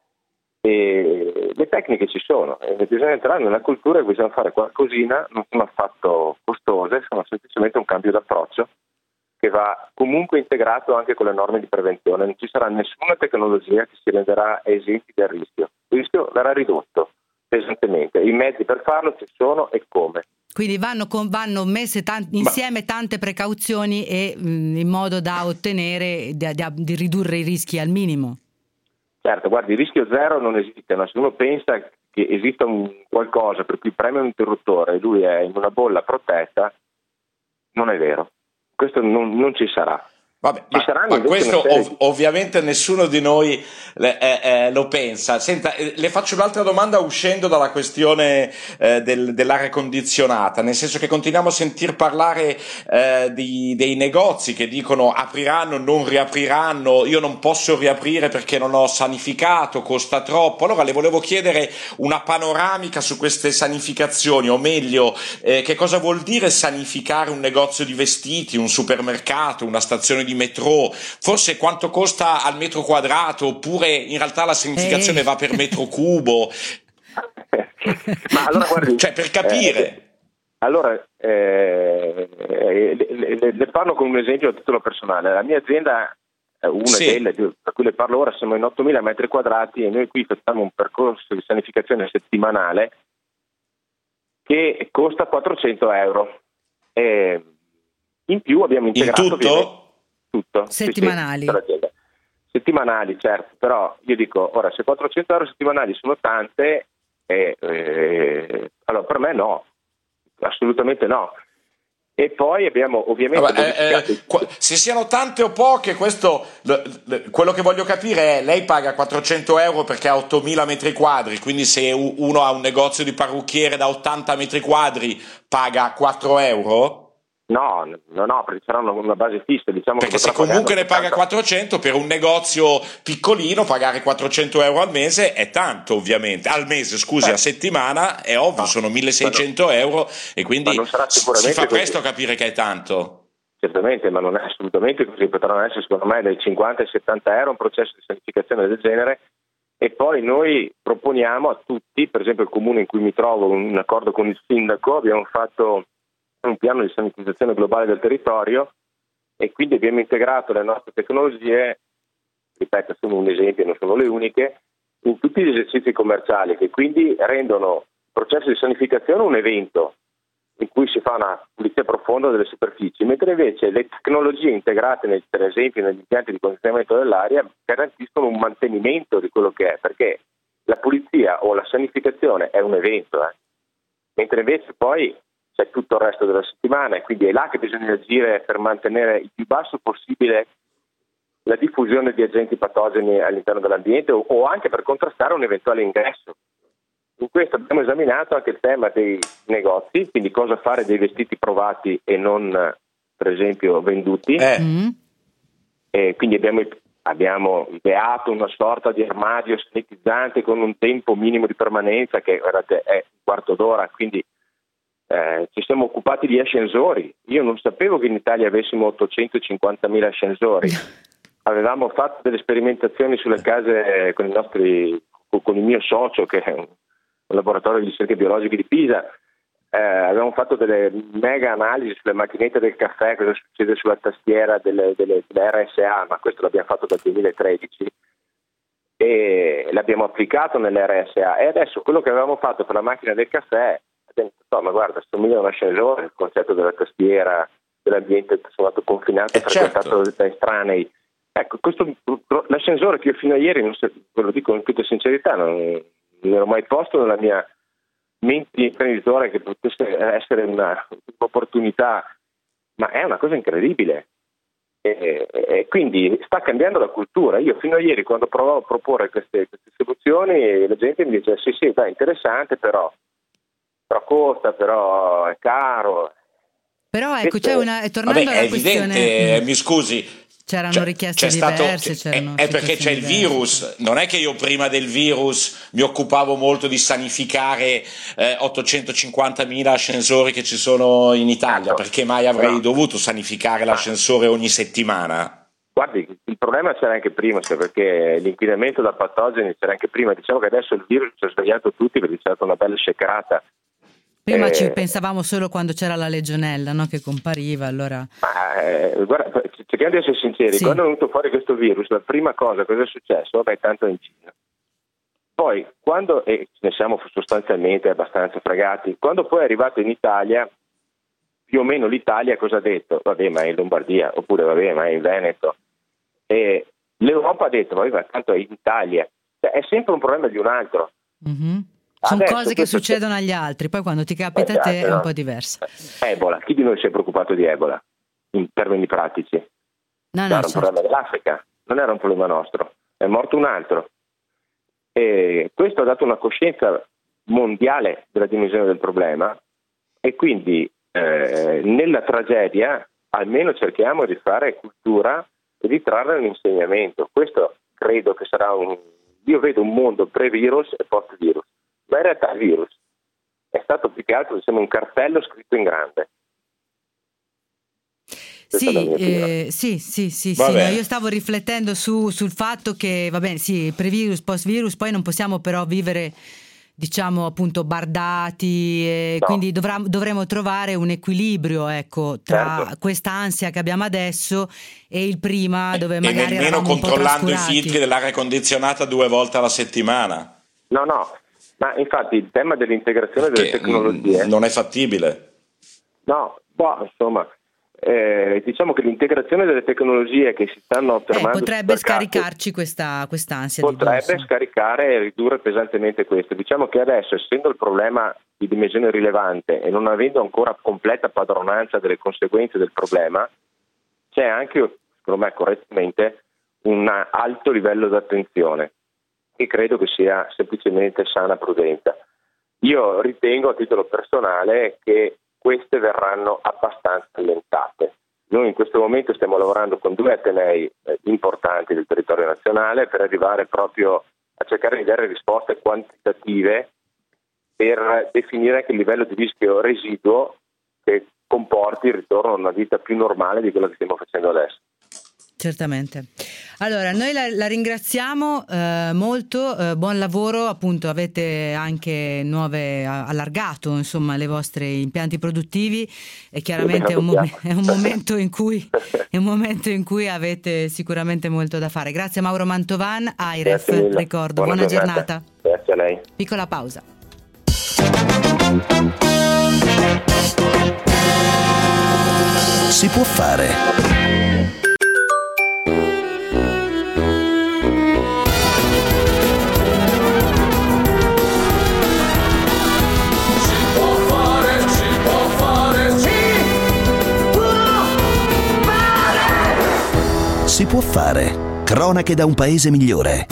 Speaker 11: E le tecniche ci sono, e bisogna entrare nella cultura e bisogna fare qualcosina, non sono affatto costose, sono semplicemente un cambio d'approccio che va comunque integrato anche con le norme di prevenzione. Non ci sarà nessuna tecnologia che si renderà esenti dal rischio. Il rischio verrà ridotto pesantemente. I mezzi per farlo ci sono e come.
Speaker 2: Quindi vanno messe insieme tante precauzioni e in modo da ottenere, di ridurre i rischi al minimo.
Speaker 11: Certo, guardi, il rischio zero non esiste, ma se uno pensa che esista qualcosa per cui preme un interruttore e lui è in una bolla protetta, non è vero. Questo non ci sarà.
Speaker 3: Vabbè, ma questo ovviamente nessuno di noi lo pensa. Senta, le faccio un'altra domanda uscendo dalla questione dell'aria condizionata, nel senso che continuiamo a sentir parlare dei negozi che dicono apriranno, non riapriranno, io non posso riaprire perché non ho sanificato, costa troppo. Allora le volevo chiedere una panoramica su queste sanificazioni, o meglio, che cosa vuol dire sanificare un negozio di vestiti, un supermercato, una stazione di metro, forse quanto costa al metro quadrato, oppure in realtà la sanificazione va per metro cubo.
Speaker 11: Ma allora guardi,
Speaker 3: cioè per capire.
Speaker 11: Le parlo con un esempio a titolo personale. La mia azienda, delle per cui le parlo ora, siamo in 8.000 metri quadrati e noi qui facciamo un percorso di sanificazione settimanale che costa 400 euro. In più abbiamo integrato tutto
Speaker 2: settimanali.
Speaker 11: Sì. Settimanali, certo, però io dico, ora se 400 euro settimanali sono tante, allora per me no, assolutamente no. E poi abbiamo ovviamente
Speaker 3: se siano tante o poche, questo quello che voglio capire è: lei paga 400 euro perché ha 8.000 metri quadri, quindi se uno ha un negozio di parrucchiere da 80 metri quadri paga 4 euro?
Speaker 11: No, perché sarà una base fissa, diciamo,
Speaker 3: perché se comunque ne paga 400, per un negozio piccolino pagare 400 euro al mese è tanto, ovviamente, al mese, scusi, a settimana è ovvio, sono 1.600 euro, e quindi si fa presto a capire che è tanto.
Speaker 11: Certamente, ma non è assolutamente così. Potranno essere secondo me dai 50 ai 70 euro un processo di sanificazione del genere. E poi noi proponiamo a tutti, per esempio il comune in cui mi trovo, in accordo con il sindaco, abbiamo fatto un piano di sanitizzazione globale del territorio e quindi abbiamo integrato le nostre tecnologie, ripeto, sono un esempio, non sono le uniche, in tutti gli esercizi commerciali, che quindi rendono il processo di sanificazione un evento in cui si fa una pulizia profonda delle superfici, mentre invece le tecnologie integrate, per esempio negli impianti di condizionamento dell'aria, garantiscono un mantenimento di quello che è, perché la pulizia o la sanificazione è un evento, mentre invece poi c'è tutto il resto della settimana, e quindi è là che bisogna agire per mantenere il più basso possibile la diffusione di agenti patogeni all'interno dell'ambiente o anche per contrastare un eventuale ingresso. In questo abbiamo esaminato anche il tema dei negozi, quindi cosa fare dei vestiti provati e non, per esempio, venduti. E quindi abbiamo ideato una sorta di armadio sanitizzante con un tempo minimo di permanenza che guardate, è un quarto d'ora, quindi ci siamo occupati di ascensori. Io non sapevo che in Italia avessimo 850.000 ascensori. Avevamo fatto delle sperimentazioni sulle case con il mio socio, che è un laboratorio di ricerche biologiche di Pisa. Abbiamo fatto delle mega analisi sulle macchinette del caffè, cosa succede sulla tastiera delle RSA, ma questo l'abbiamo fatto dal 2013 e l'abbiamo applicato nelle RSA, e adesso quello che avevamo fatto per la macchina del caffè, ma guarda, somiglia a un ascensore, il concetto della tastiera, dell'ambiente confinato, frequentato da estranei. Ecco, l'ascensore che io fino a ieri, ve lo dico in tutta sincerità, non ero mai posto nella mia mente imprenditore che potesse essere un'opportunità, ma è una cosa incredibile. E quindi sta cambiando la cultura. Io fino a ieri, quando provavo a proporre queste soluzioni, la gente mi diceva sì, dai, interessante, però costa, però è caro.
Speaker 2: Però ecco, c'è tornando alla
Speaker 3: è
Speaker 2: questione,
Speaker 3: evidente, mi scusi,
Speaker 2: c'erano richieste diverse,
Speaker 3: è perché c'è il virus. Non è che io prima del virus mi occupavo molto di sanificare 850.000 ascensori che ci sono in Italia, perché mai avrei dovuto sanificare l'ascensore ogni settimana?
Speaker 11: Guardi, il problema c'era anche prima, perché l'inquinamento da patogeni c'era anche prima. Diciamo che adesso il virus ci ha svegliato tutti perché c'è stata una bella sceccata.
Speaker 2: Prima ci pensavamo solo quando c'era la legionella, no? Che compariva, allora.
Speaker 11: Guarda, cerchiamo di essere sinceri, quando è venuto fuori questo virus, la prima cosa è successo? Vabbè, tanto è in Cina. Poi, quando, e ne siamo sostanzialmente abbastanza fregati, quando poi è arrivato in Italia, più o meno l'Italia cosa ha detto? Vabbè, ma è in Lombardia, oppure vabbè, ma è in Veneto. E l'Europa ha detto, vabbè, ma tanto è in Italia. Cioè, è sempre un problema di un altro.
Speaker 2: Mm-hmm. Sono cose che succedono agli altri, poi quando ti capita a te è un po' diverso.
Speaker 11: Ebola, chi di noi si è preoccupato di Ebola in termini pratici? Era un problema dell'Africa, non era un problema nostro, è morto un altro. E questo ha dato una coscienza mondiale della dimensione del problema, e quindi nella tragedia almeno cerchiamo di fare cultura e di trarre un insegnamento. Questo credo che sarà io vedo un mondo pre-virus e post-virus. Ma in realtà il virus è stato più che altro un cartello scritto in grande.
Speaker 2: Sì, no, io stavo riflettendo sul fatto che, va bene, sì, pre-virus, post-virus, poi non possiamo però vivere, diciamo, appunto, bardati, quindi dovremo trovare un equilibrio, ecco, tra questa ansia che abbiamo adesso e il prima, dove magari
Speaker 3: e nemmeno controllando i filtri dell'aria condizionata 2 volte alla settimana.
Speaker 11: No, ma infatti il tema dell'integrazione delle tecnologie
Speaker 3: non è fattibile.
Speaker 11: No, insomma, diciamo che l'integrazione delle tecnologie che si stanno affermando
Speaker 2: potrebbe scaricarci quest'ansia.
Speaker 11: Potrebbe scaricare e ridurre pesantemente questo. Diciamo che adesso, essendo il problema di dimensione rilevante e non avendo ancora completa padronanza delle conseguenze del problema, c'è anche, secondo me correttamente, un alto livello di attenzione, che credo che sia semplicemente sana prudenza. Io ritengo a titolo personale che queste verranno abbastanza allentate. Noi in questo momento stiamo lavorando con 2 atenei importanti del territorio nazionale per arrivare proprio a cercare di dare risposte quantitative per definire anche il livello di rischio residuo che comporti il ritorno a una vita più normale di quello che stiamo facendo adesso.
Speaker 2: Certamente. Allora, noi la ringraziamo molto, buon lavoro, appunto avete anche allargato, insomma, le vostre impianti produttivi, e chiaramente è un momento in cui avete sicuramente molto da fare. Grazie Mauro Mantovan, AIREF, ricordo, buona giornata.
Speaker 11: Grazie a lei.
Speaker 2: Piccola pausa.
Speaker 1: Si può fare. Si può fare. Cronache da un paese migliore.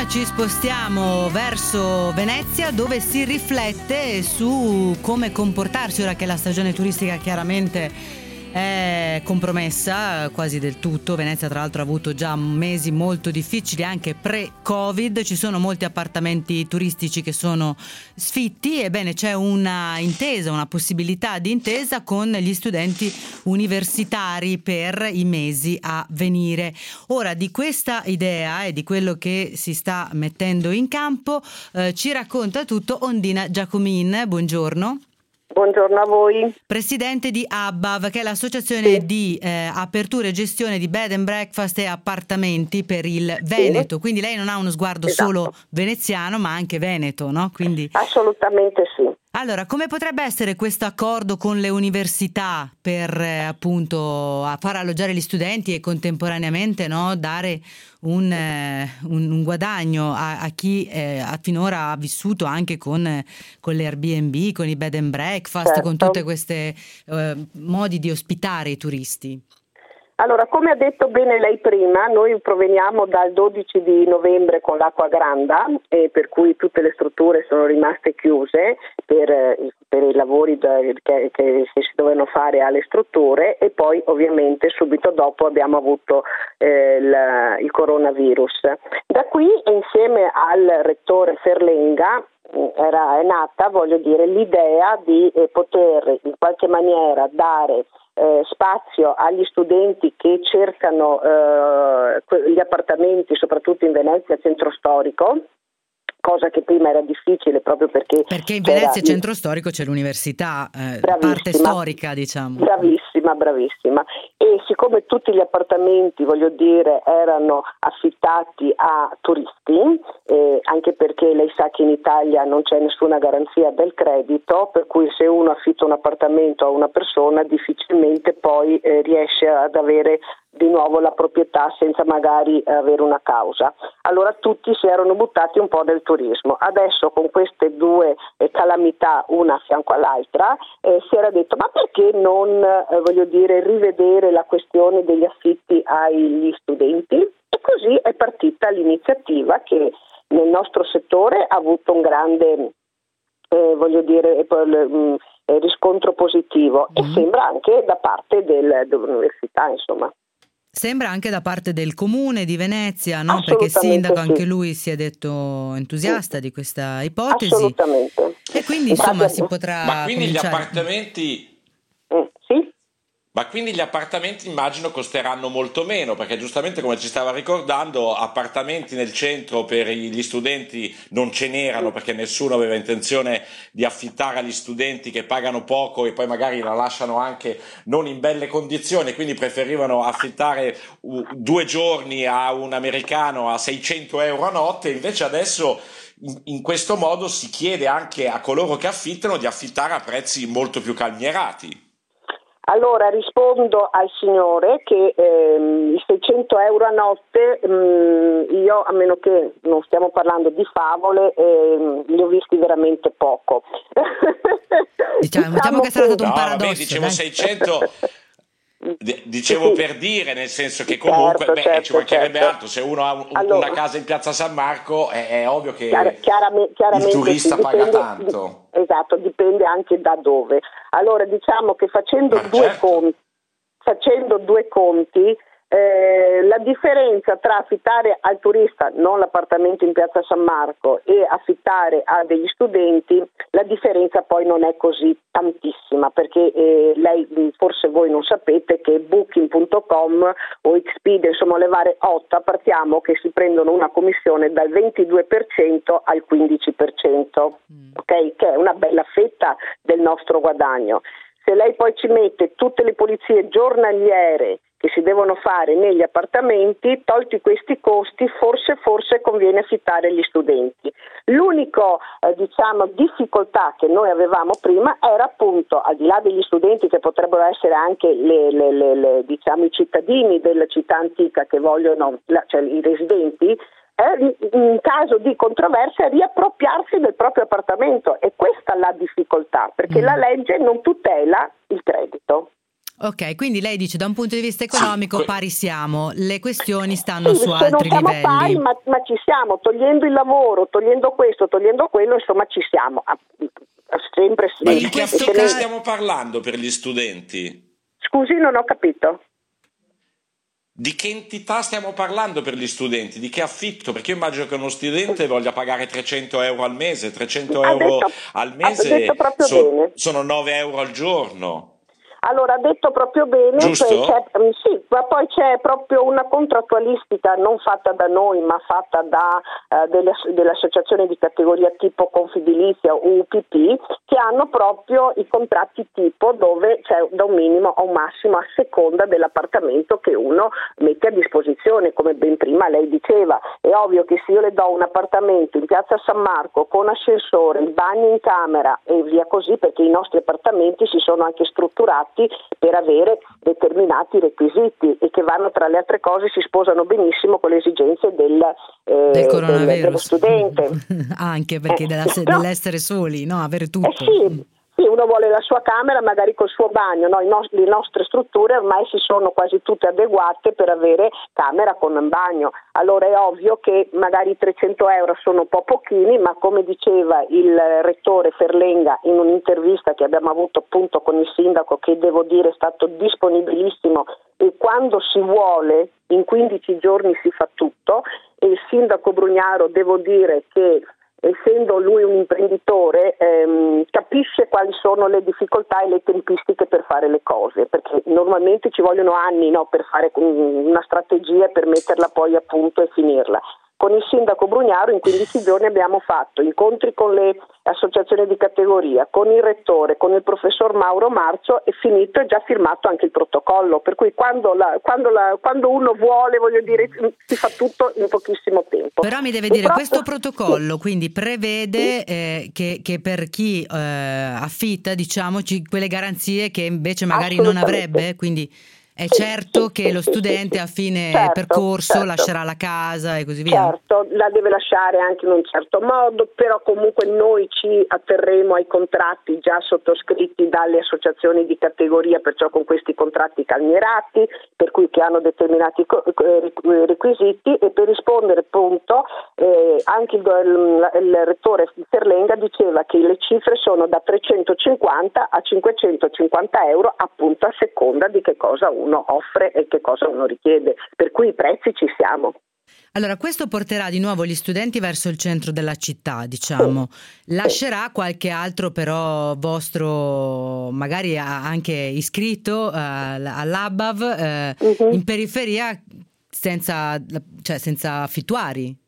Speaker 2: ci spostiamo verso Venezia, dove si riflette su come comportarsi ora che la stagione turistica chiaramente è compromessa quasi del tutto. Venezia tra l'altro ha avuto già mesi molto difficili anche pre-Covid, ci sono molti appartamenti turistici che sono sfitti. Ebbene, c'è una intesa, una possibilità di intesa con gli studenti universitari per i mesi a venire. Ora, di questa idea e di quello che si sta mettendo in campo ci racconta tutto Ondina Giacomin. Buongiorno.
Speaker 12: Buongiorno a voi.
Speaker 2: Presidente di ABBAV, che è l'associazione di apertura e gestione di bed and breakfast e appartamenti per il Veneto. Quindi lei non ha uno sguardo solo veneziano, ma anche veneto, no? Quindi...
Speaker 12: Assolutamente sì.
Speaker 2: Allora, come potrebbe essere questo accordo con le università per appunto far alloggiare gli studenti e contemporaneamente, no, dare un guadagno a chi finora ha vissuto anche con le Airbnb, con i bed and breakfast,
Speaker 12: certo,
Speaker 2: con tutte queste modi di ospitare i turisti?
Speaker 12: Allora, come ha detto bene lei prima, noi proveniamo dal 12 di novembre con l'acqua granda, per cui tutte le strutture sono rimaste chiuse per i lavori che si dovevano fare alle strutture, e poi ovviamente subito dopo abbiamo avuto il coronavirus. Da qui, insieme al rettore Ferlenga, è nata, l'idea di poter in qualche maniera dare spazio agli studenti che cercano gli appartamenti, soprattutto in Venezia centro storico, cosa che prima era difficile proprio perché
Speaker 2: in Venezia centro storico c'è l'università, parte storica, diciamo.
Speaker 12: Bravissima. E siccome tutti gli appartamenti, erano affittati a turisti, anche perché lei sa che in Italia non c'è nessuna garanzia del credito, per cui se uno affitta un appartamento a una persona difficilmente poi riesce ad avere di nuovo la proprietà senza magari avere una causa. Allora tutti si erano buttati un po' nel turismo. Adesso con queste due calamità, una a fianco all'altra, si era detto ma perché non rivedere la questione degli affitti agli studenti? E così è partita l'iniziativa che nel nostro settore ha avuto un grande riscontro positivo, e sembra anche da parte dell'università, insomma.
Speaker 2: Sembra anche da parte del comune di Venezia, no? Perché il sindaco anche lui si è detto entusiasta di questa ipotesi.
Speaker 12: Assolutamente.
Speaker 2: E quindi insomma si potrà.
Speaker 3: Ma quindi
Speaker 2: cominciare.
Speaker 3: Gli appartamenti.
Speaker 12: Sì?
Speaker 3: Ma quindi gli appartamenti immagino costeranno molto meno, perché giustamente come ci stava ricordando, appartamenti nel centro per gli studenti non ce n'erano, perché nessuno aveva intenzione di affittare agli studenti che pagano poco e poi magari la lasciano anche non in belle condizioni, quindi preferivano affittare 2 giorni a un americano a 600 euro a notte. Invece adesso in questo modo si chiede anche a coloro che affittano di affittare a prezzi molto più calmierati.
Speaker 12: Allora rispondo al signore che i 600 euro a notte, io, a meno che non stiamo parlando di favole, li ho visti veramente poco.
Speaker 2: Diciamo che sarà stato un paradosso.
Speaker 3: Vabbè, dicevo 600... Dicevo per dire, nel senso che comunque ci mancherebbe altro. Se uno ha una casa in piazza San Marco è ovvio che il turista paga tanto.
Speaker 12: Esatto, dipende anche da dove. Allora diciamo che facendo due conti, la differenza tra affittare al turista, non l'appartamento in piazza San Marco, e affittare a degli studenti, la differenza poi non è così tantissima, perché forse voi non sapete che Booking.com o Expedia, insomma le varie OTA, partiamo che si prendono una commissione dal 22% al 15%, ok? Che è una bella fetta del nostro guadagno. Se lei poi ci mette tutte le pulizie giornaliere che si devono fare negli appartamenti, tolti questi costi, forse conviene affittare gli studenti. L'unico difficoltà che noi avevamo prima era appunto, al di là degli studenti che potrebbero essere anche i cittadini della città antica che vogliono, cioè i residenti, in caso di controversia riappropriarsi del proprio appartamento, e questa è la difficoltà, perché la legge non tutela il credito.
Speaker 2: Ok, quindi lei dice da un punto di vista economico pari siamo, le questioni stanno su
Speaker 12: se
Speaker 2: altri
Speaker 12: non siamo
Speaker 2: livelli.
Speaker 12: pari, ma ci siamo, togliendo il lavoro, togliendo questo, togliendo quello, insomma ci siamo. Sempre
Speaker 3: Ma di che affitto stiamo parlando per gli studenti?
Speaker 12: Scusi, non ho capito.
Speaker 3: Di che entità stiamo parlando per gli studenti? Di che affitto? Perché io immagino che uno studente voglia pagare 300 euro al mese, 300 euro al mese sono 9 euro al giorno.
Speaker 12: Allora, ha detto proprio bene,
Speaker 3: Giusto?
Speaker 12: Sì, ma poi c'è proprio una contrattualistica non fatta da noi, ma fatta da delle associazioni di categoria tipo Confedilizia o UPP, che hanno proprio i contratti tipo dove c'è da un minimo a un massimo a seconda dell'appartamento che uno mette a disposizione, come ben prima lei diceva. È ovvio che se io le do un appartamento in piazza San Marco con ascensore, il bagno in camera e via così, perché i nostri appartamenti si sono anche strutturati per avere determinati requisiti e che vanno, tra le altre cose, si sposano benissimo con le esigenze dello studente.
Speaker 2: Anche perché dell'essere soli, no? Avere tutto.
Speaker 12: Sì, uno vuole la sua camera magari col suo bagno, no? Le nostre strutture ormai si sono quasi tutte adeguate per avere camera con un bagno. Allora è ovvio che magari 300 euro sono un po' pochini, ma come diceva il rettore Ferlenga in un'intervista che abbiamo avuto appunto con il sindaco, che devo dire è stato disponibilissimo, e quando si vuole in 15 giorni si fa tutto, e il sindaco Brugnaro devo dire che essendo lui un imprenditore capisce quali sono le difficoltà e le tempistiche per fare le cose, perché normalmente ci vogliono anni, no, per fare una strategia, per metterla poi a punto e finirla. Con il sindaco Brugnaro in 15 giorni abbiamo fatto incontri con le associazioni di categoria, con il rettore, con il professor Mauro Marzo, e finito, è già firmato anche il protocollo, per cui quando uno vuole, voglio dire, si fa tutto in pochissimo tempo.
Speaker 2: Però mi deve dire, questo protocollo quindi prevede che per chi affitta, diciamoci, quelle garanzie che invece magari non avrebbe, quindi è certo che lo studente a fine percorso lascerà la casa e così via.
Speaker 12: Certo, la deve lasciare anche in un certo modo, però comunque noi ci atterremo ai contratti già sottoscritti dalle associazioni di categoria, perciò con questi contratti calmierati, per cui che hanno determinati requisiti, e per rispondere appunto anche il rettore Ferlenga diceva che le cifre sono da 350 a 550 euro appunto a seconda di che cosa uno offre e che cosa uno richiede, per cui i prezzi ci siamo.
Speaker 2: Allora, questo porterà di nuovo gli studenti verso il centro della città, diciamo. Lascerà qualche altro però vostro, magari anche iscritto all'ABAV, in periferia senza affittuari?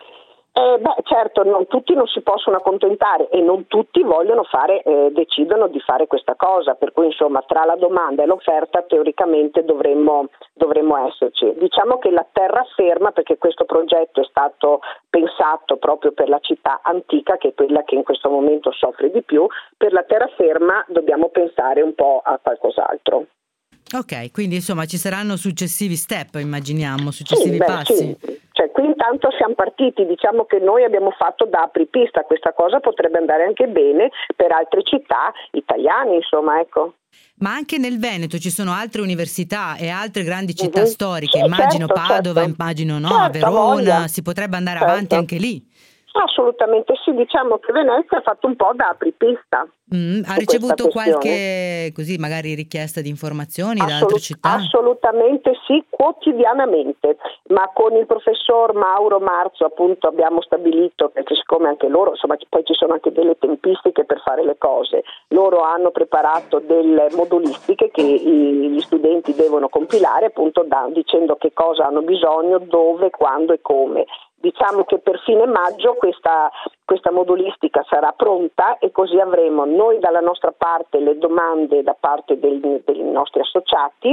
Speaker 12: Certo, non tutti non si possono accontentare e non tutti vogliono decidono di fare questa cosa, per cui insomma tra la domanda e l'offerta teoricamente dovremmo esserci. Diciamo che la terraferma, perché questo progetto è stato pensato proprio per la città antica, che è quella che in questo momento soffre di più, per la terraferma dobbiamo pensare un po' a qualcos'altro.
Speaker 2: Ok, quindi insomma ci saranno successivi step, immaginiamo, passi.
Speaker 12: Sì. Cioè, qui intanto siamo partiti, diciamo che noi abbiamo fatto da apripista, questa cosa potrebbe andare anche bene per altre città italiane, insomma, ecco.
Speaker 2: Ma anche nel Veneto ci sono altre università e altre grandi città storiche, immagino Padova, immagino Verona, si potrebbe andare avanti anche lì.
Speaker 12: Assolutamente sì, diciamo che Venezia ha fatto un po' da apripista.
Speaker 2: Ha ricevuto qualche magari richiesta di informazioni da altre città?
Speaker 12: Assolutamente sì, quotidianamente, ma con il professor Mauro Marzo appunto abbiamo stabilito, perché siccome anche loro, insomma poi ci sono anche delle tempistiche per fare le cose, loro hanno preparato delle modulistiche che gli studenti devono compilare appunto dicendo che cosa hanno bisogno, dove, quando e come. Diciamo che per fine maggio questa modulistica sarà pronta e così avremo noi dalla nostra parte le domande da parte dei nostri associati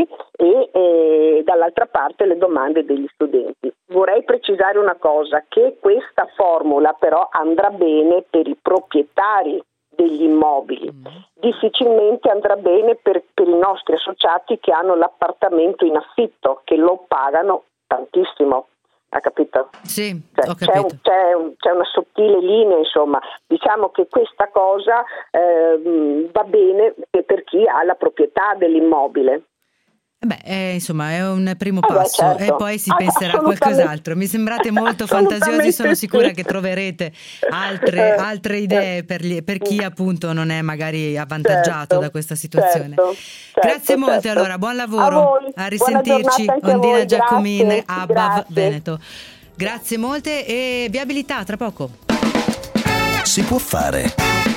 Speaker 12: e dall'altra parte le domande degli studenti. Vorrei precisare una cosa, che questa formula però andrà bene per i proprietari degli immobili, difficilmente andrà bene per i nostri associati che hanno l'appartamento in affitto, che lo pagano tantissimo. ha capito?
Speaker 2: Sì,
Speaker 12: cioè,
Speaker 2: ho capito.
Speaker 12: C'è una sottile linea, insomma, diciamo che questa cosa va bene per chi ha la proprietà dell'immobile.
Speaker 2: Insomma, è un primo passo,
Speaker 12: certo.
Speaker 2: E poi si penserà a qualcos'altro. Mi sembrate molto fantasiosi, sono sicura che troverete altre idee per chi appunto non è magari avvantaggiato da questa situazione. Grazie molte, allora, buon lavoro, a risentirci. Ondina Giacomin, ABBA Veneto. Grazie molte e viabilità tra poco.
Speaker 1: Si può fare.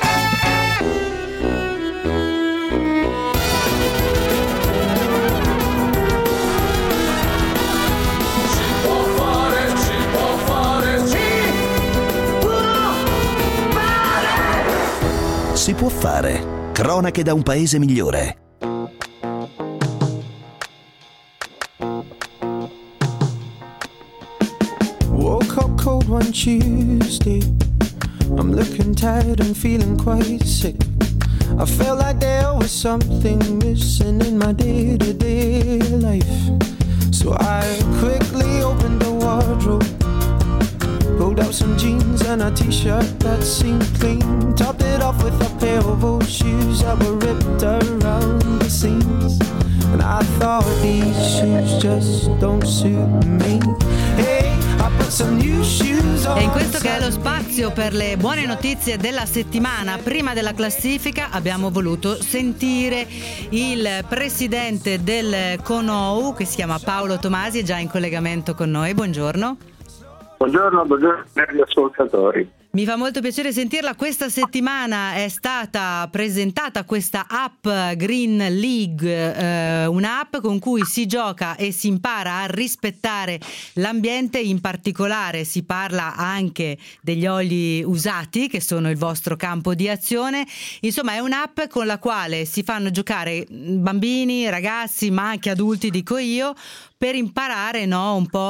Speaker 1: Si può fare. Cronache da un paese migliore.
Speaker 10: Woke up cold one Tuesday. I'm looking tired and feeling quite sick. I felt like there was something missing in my day-to-day life. So I quickly opened the wardrobe, pulled out some jeans and a t-shirt that seemed clean, topped it off with a pair of old shoes that were ripped around the seams. And I thought these shoes just don't suit me. Hey, I put some new shoes on.
Speaker 2: E in questo che è lo spazio per le buone notizie della settimana, prima della classifica abbiamo voluto sentire il presidente del CONOU, che si chiama Paolo Tomasi, è già in collegamento con noi. Buongiorno.
Speaker 13: Buongiorno per gli ascoltatori.
Speaker 2: Mi fa molto piacere sentirla. Questa settimana è stata presentata questa app Green League, un'app con cui si gioca e si impara a rispettare l'ambiente. In particolare si parla anche degli oli usati, che sono il vostro campo di azione. Insomma, è un'app con la quale si fanno giocare bambini, ragazzi, ma anche adulti, dico io, per imparare un po'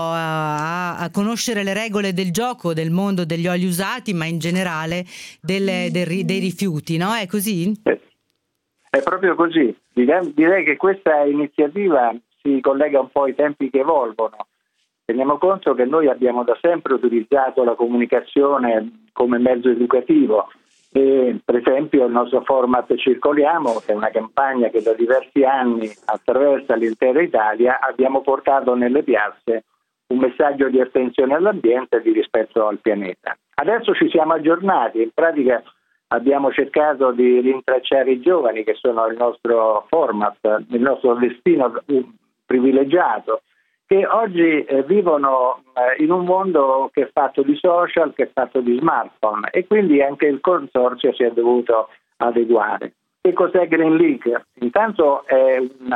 Speaker 2: a conoscere le regole del gioco, del mondo degli oli usati, ma in generale dei rifiuti, no? È così?
Speaker 13: È proprio così. Direi che questa iniziativa si collega un po' ai tempi che evolvono. Teniamo conto che noi abbiamo da sempre utilizzato la comunicazione come mezzo educativo. E, per esempio, il nostro format Circoliamo, che è una campagna che da diversi anni attraversa l'intera Italia, abbiamo portato nelle piazze un messaggio di attenzione all'ambiente e di rispetto al pianeta. Adesso ci siamo aggiornati, in pratica abbiamo cercato di rintracciare i giovani, che sono il nostro format, il nostro destino privilegiato, che oggi vivono in un mondo che è fatto di social, che è fatto di smartphone, e quindi anche il consorzio si è dovuto adeguare. Che cos'è Green League? Intanto è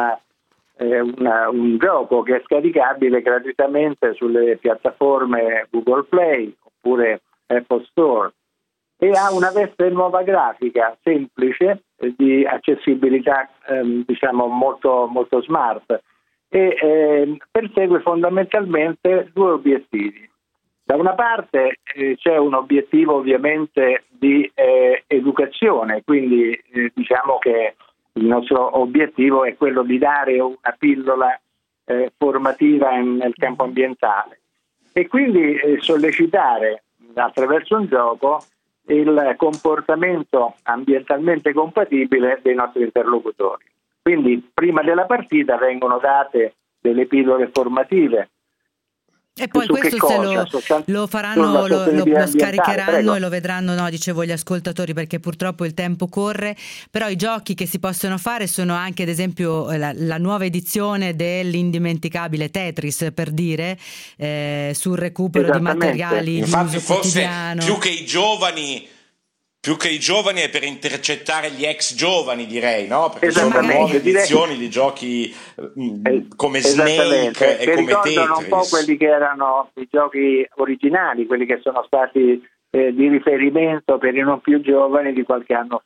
Speaker 13: un gioco che è scaricabile gratuitamente sulle piattaforme Google Play oppure Apple Store e ha una veste nuova grafica semplice, di accessibilità molto, molto smart, e persegue fondamentalmente due obiettivi. Da una parte c'è un obiettivo ovviamente di educazione, quindi diciamo che il nostro obiettivo è quello di dare una pillola formativa nel campo ambientale e quindi sollecitare attraverso un gioco il comportamento ambientalmente compatibile dei nostri interlocutori. Quindi prima della partita vengono date delle pillole formative.
Speaker 2: E poi questo se lo faranno, lo scaricheranno. Prego. E lo vedranno, dicevo, gli ascoltatori, perché purtroppo il tempo corre. Però i giochi che si possono fare sono anche, ad esempio, la nuova edizione dell'indimenticabile Tetris, per dire, sul recupero di materiali.
Speaker 3: Infatti
Speaker 2: di uso
Speaker 3: forse
Speaker 2: quotidiano.
Speaker 3: più che i giovani è per intercettare gli ex giovani, direi, no? Perché sono nuove edizioni di giochi come Snake e come Tetris.
Speaker 13: Ricordano un po' quelli che erano i giochi originali, quelli che sono stati di riferimento per i non più giovani di qualche anno fa.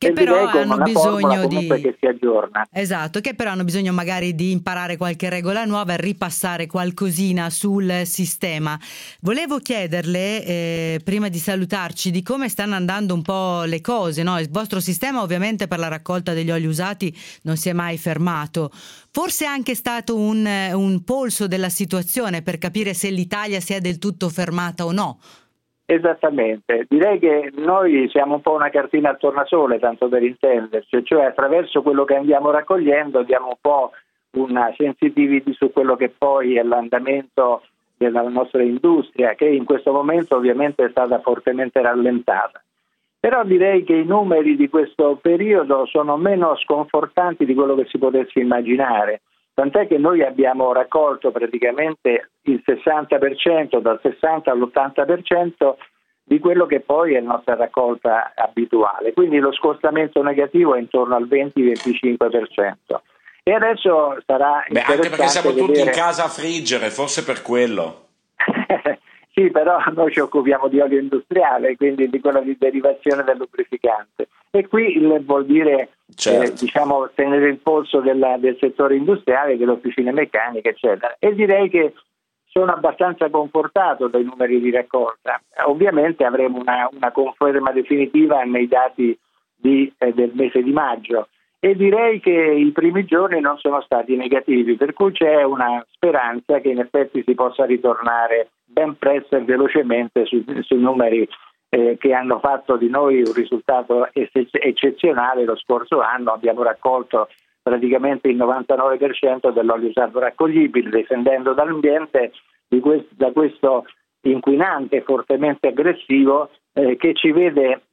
Speaker 2: che però hanno bisogno
Speaker 13: che si aggiorna.
Speaker 2: Esatto, che però hanno bisogno magari di imparare qualche regola nuova e ripassare qualcosina sul sistema. Volevo chiederle, prima di salutarci, di come stanno andando un po' le cose, no? Il vostro sistema ovviamente per la raccolta degli oli usati non si è mai fermato. Forse è anche stato un polso della situazione per capire se l'Italia si è del tutto fermata o no.
Speaker 13: Esattamente, direi che noi siamo un po' una cartina al tornasole, tanto per intenderci, cioè attraverso quello che andiamo raccogliendo diamo un po' una sensitivity su quello che poi è l'andamento della nostra industria, che in questo momento ovviamente è stata fortemente rallentata. Però direi che i numeri di questo periodo sono meno sconfortanti di quello che si potesse immaginare. Tant'è che noi abbiamo raccolto praticamente il 60%, dal 60 all'80% di quello che poi è la nostra raccolta abituale. Quindi lo scostamento negativo è intorno al 20-25%. E adesso sarà interessante
Speaker 3: anche perché siamo tutti
Speaker 13: vedere...
Speaker 3: in casa a friggere, forse per quello.
Speaker 13: Sì, però noi ci occupiamo di olio industriale, quindi di quella di derivazione del lubrificante. E qui vuol dire tenere il polso del settore industriale, delle officine meccaniche, eccetera. E direi che sono abbastanza confortato dai numeri di raccolta. Ovviamente avremo una conferma definitiva nei dati del mese di maggio. E direi che i primi giorni non sono stati negativi, per cui c'è una speranza che in effetti si possa ritornare ben presto e velocemente sui numeri che hanno fatto di noi un risultato eccezionale lo scorso anno. Abbiamo raccolto praticamente il 99% dell'olio usato raccoglibile, difendendo dall'ambiente da questo inquinante fortemente aggressivo che ci vede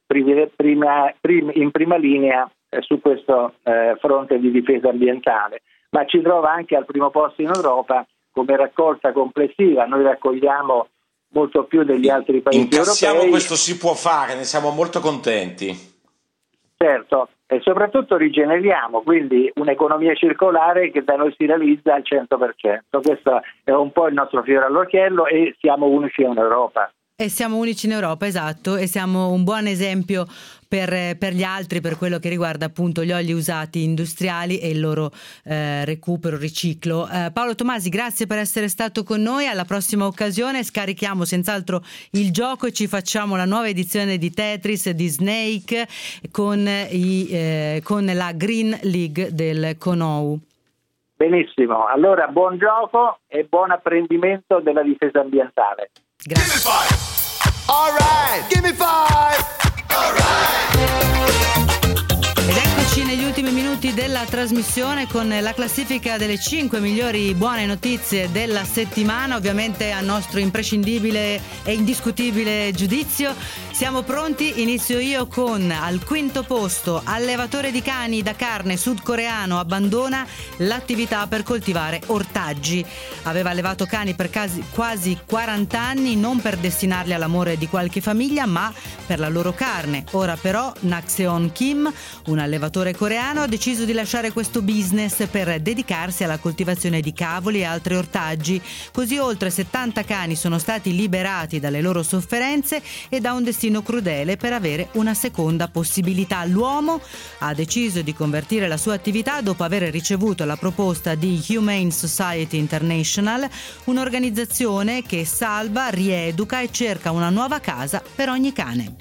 Speaker 13: in prima linea su questo fronte di difesa ambientale, ma ci trova anche al primo posto in Europa come raccolta complessiva. Noi raccogliamo molto più degli altri paesi europei.
Speaker 3: Questo si può fare, ne siamo molto contenti.
Speaker 13: Certo, e soprattutto rigeneriamo, quindi un'economia circolare che da noi si realizza al 100%. Questo è un po' il nostro fiore all'occhiello e siamo unici in Europa.
Speaker 2: E siamo unici in Europa, esatto, e siamo un buon esempio per gli altri per quello che riguarda appunto gli oli usati industriali e il loro recupero, riciclo. Paolo Tomasi, grazie per essere stato con noi. Alla prossima occasione scarichiamo senz'altro il gioco e ci facciamo la nuova edizione di Tetris di Snake con la Green League del CONOU.
Speaker 13: Benissimo, allora buon gioco e buon apprendimento della difesa ambientale.
Speaker 2: Grazie.
Speaker 10: All right, give me five. All right.
Speaker 2: Ed eccoci negli ultimi minuti della trasmissione con la classifica delle 5 migliori buone notizie della settimana, ovviamente a nostro imprescindibile e indiscutibile giudizio. Siamo pronti? Inizio io con al quinto posto: allevatore di cani da carne sudcoreano abbandona l'attività per coltivare ortaggi. Aveva allevato cani per quasi 40 anni, non per destinarli all'amore di qualche famiglia, ma per la loro carne. Ora però Nakseon Kim, un allevatore coreano, ha deciso di lasciare questo business per dedicarsi alla coltivazione di cavoli e altri ortaggi. Così oltre 70 cani sono stati liberati dalle loro sofferenze e da un destino crudele per avere una seconda possibilità. L'uomo ha deciso di convertire la sua attività dopo aver ricevuto la proposta di Humane Society International, un'organizzazione che salva, rieduca e cerca una nuova casa per ogni cane.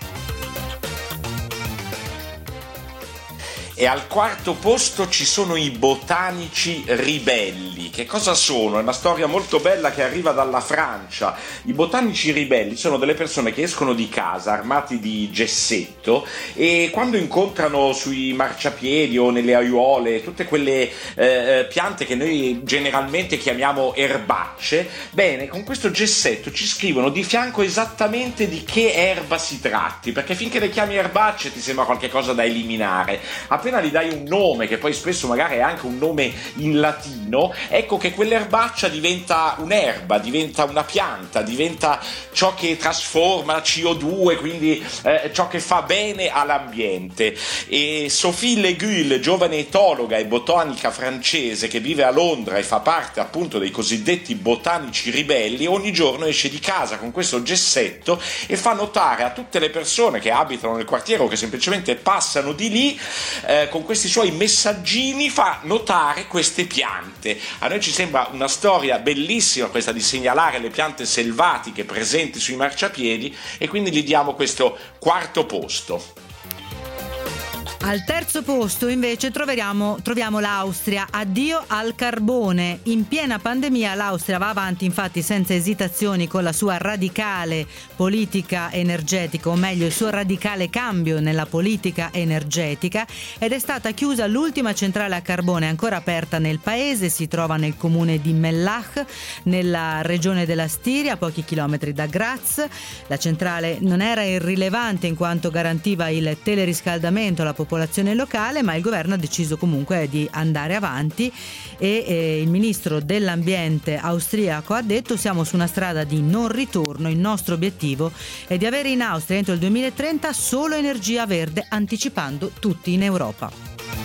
Speaker 3: E al quarto posto ci sono i botanici ribelli. Che cosa sono? È una storia molto bella che arriva dalla Francia. I botanici ribelli sono delle persone che escono di casa armati di gessetto e quando incontrano sui marciapiedi o nelle aiuole tutte quelle piante che noi generalmente chiamiamo erbacce, bene, con questo gessetto ci scrivono di fianco esattamente di che erba si tratti, perché finché le chiami erbacce ti sembra qualche cosa da eliminare. Appena appena gli dai un nome, che poi spesso magari è anche un nome in latino, ecco che quell'erbaccia diventa un'erba, diventa una pianta, diventa ciò che trasforma CO2, quindi ciò che fa bene all'ambiente. E Sophie Legul, giovane etologa e botanica francese che vive a Londra e fa parte appunto dei cosiddetti botanici ribelli, ogni giorno esce di casa con questo gessetto e fa notare a tutte le persone che abitano nel quartiere o che semplicemente passano di lì, con questi suoi messaggini fa notare queste piante. A noi ci sembra una storia bellissima questa di segnalare le piante selvatiche presenti sui marciapiedi, e quindi gli diamo questo quarto posto.
Speaker 2: Al terzo posto invece troviamo l'Austria. Addio al carbone. In piena pandemia l'Austria va avanti infatti senza esitazioni con la sua radicale politica energetica, o meglio il suo radicale cambio nella politica energetica, ed è stata chiusa l'ultima centrale a carbone ancora aperta nel paese. Si trova nel comune di Mellach, nella regione della Stiria, a pochi chilometri da Graz. La centrale non era irrilevante in quanto garantiva il teleriscaldamento alla popolazione locale, ma il governo ha deciso comunque di andare avanti e il ministro dell'ambiente austriaco ha detto: siamo su una strada di non ritorno, il nostro obiettivo è di avere in Austria entro il 2030 solo energia verde, anticipando tutti in Europa.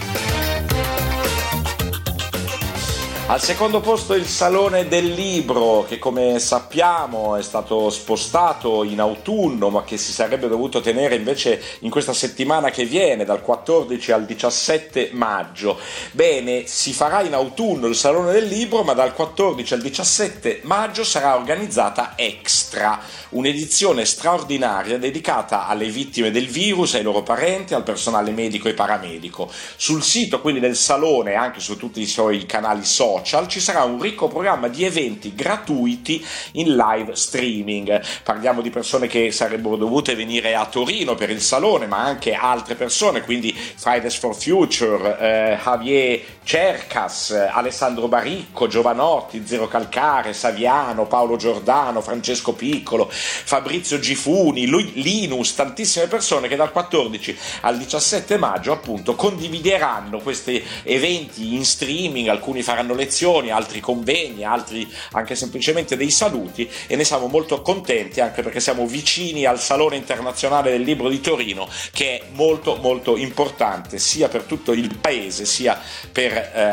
Speaker 3: Al secondo posto il Salone del Libro, che come sappiamo è stato spostato in autunno, ma che si sarebbe dovuto tenere invece in questa settimana che viene, dal 14 al 17 maggio. Bene, si farà in autunno il Salone del Libro, ma dal 14 al 17 maggio sarà organizzata Extra, un'edizione straordinaria dedicata alle vittime del virus, ai loro parenti, al personale medico e paramedico. Sul sito quindi del Salone e anche su tutti i suoi canali social ci sarà un ricco programma di eventi gratuiti in live streaming. Parliamo di persone che sarebbero dovute venire a Torino per il Salone, ma anche altre persone, quindi Fridays for Future, Javier Cercas, Alessandro Baricco, Giovanotti, Zero Calcare, Saviano, Paolo Giordano, Francesco Piccolo, Fabrizio Gifuni, Linus, tantissime persone che dal 14 al 17 maggio appunto condivideranno questi eventi in streaming. Alcuni faranno lezioni, altri convegni, altri anche semplicemente dei saluti, e ne siamo molto contenti anche perché siamo vicini al Salone Internazionale del Libro di Torino, che è molto molto importante sia per tutto il paese sia per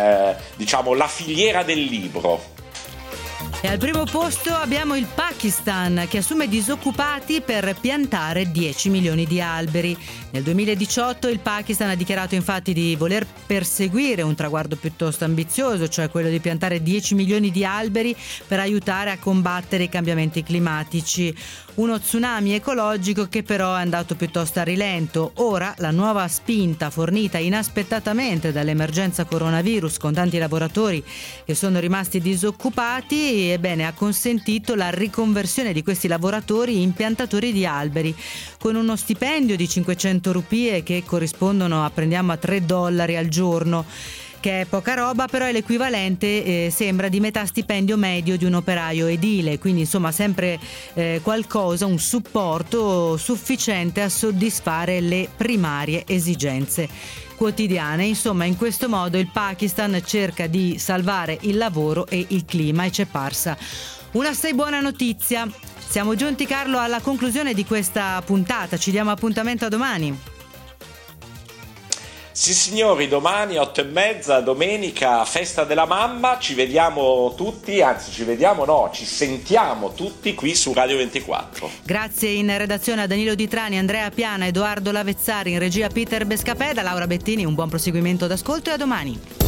Speaker 3: la filiera del libro.
Speaker 2: E al primo posto abbiamo il Pakistan, che assume disoccupati per piantare 10 milioni di alberi. Nel 2018 il Pakistan ha dichiarato infatti di voler perseguire un traguardo piuttosto ambizioso, cioè quello di piantare 10 milioni di alberi per aiutare a combattere i cambiamenti climatici. Uno tsunami ecologico che però è andato piuttosto a rilento. Ora la nuova spinta fornita inaspettatamente dall'emergenza coronavirus, con tanti lavoratori che sono rimasti disoccupati, ebbene ha consentito la riconversione di questi lavoratori in piantatori di alberi, con uno stipendio di 500 rupie che corrispondono a $3 al giorno, che è poca roba, però è l'equivalente, sembra, di metà stipendio medio di un operaio edile, quindi insomma sempre qualcosa, un supporto sufficiente a soddisfare le primarie esigenze quotidiane. Insomma, in questo modo il Pakistan cerca di salvare il lavoro e il clima, e c'è parsa una assai buona notizia. Siamo giunti, Carlo, alla conclusione di questa puntata, ci diamo appuntamento a domani.
Speaker 3: Sì signori, domani 8:30, domenica, festa della mamma, ci vediamo tutti, anzi ci sentiamo tutti qui su Radio 24.
Speaker 2: Grazie in redazione a Danilo Di Trani, Andrea Piana, Edoardo Lavezzari, in regia Peter Bescapè, da Laura Bettini un buon proseguimento d'ascolto e a domani.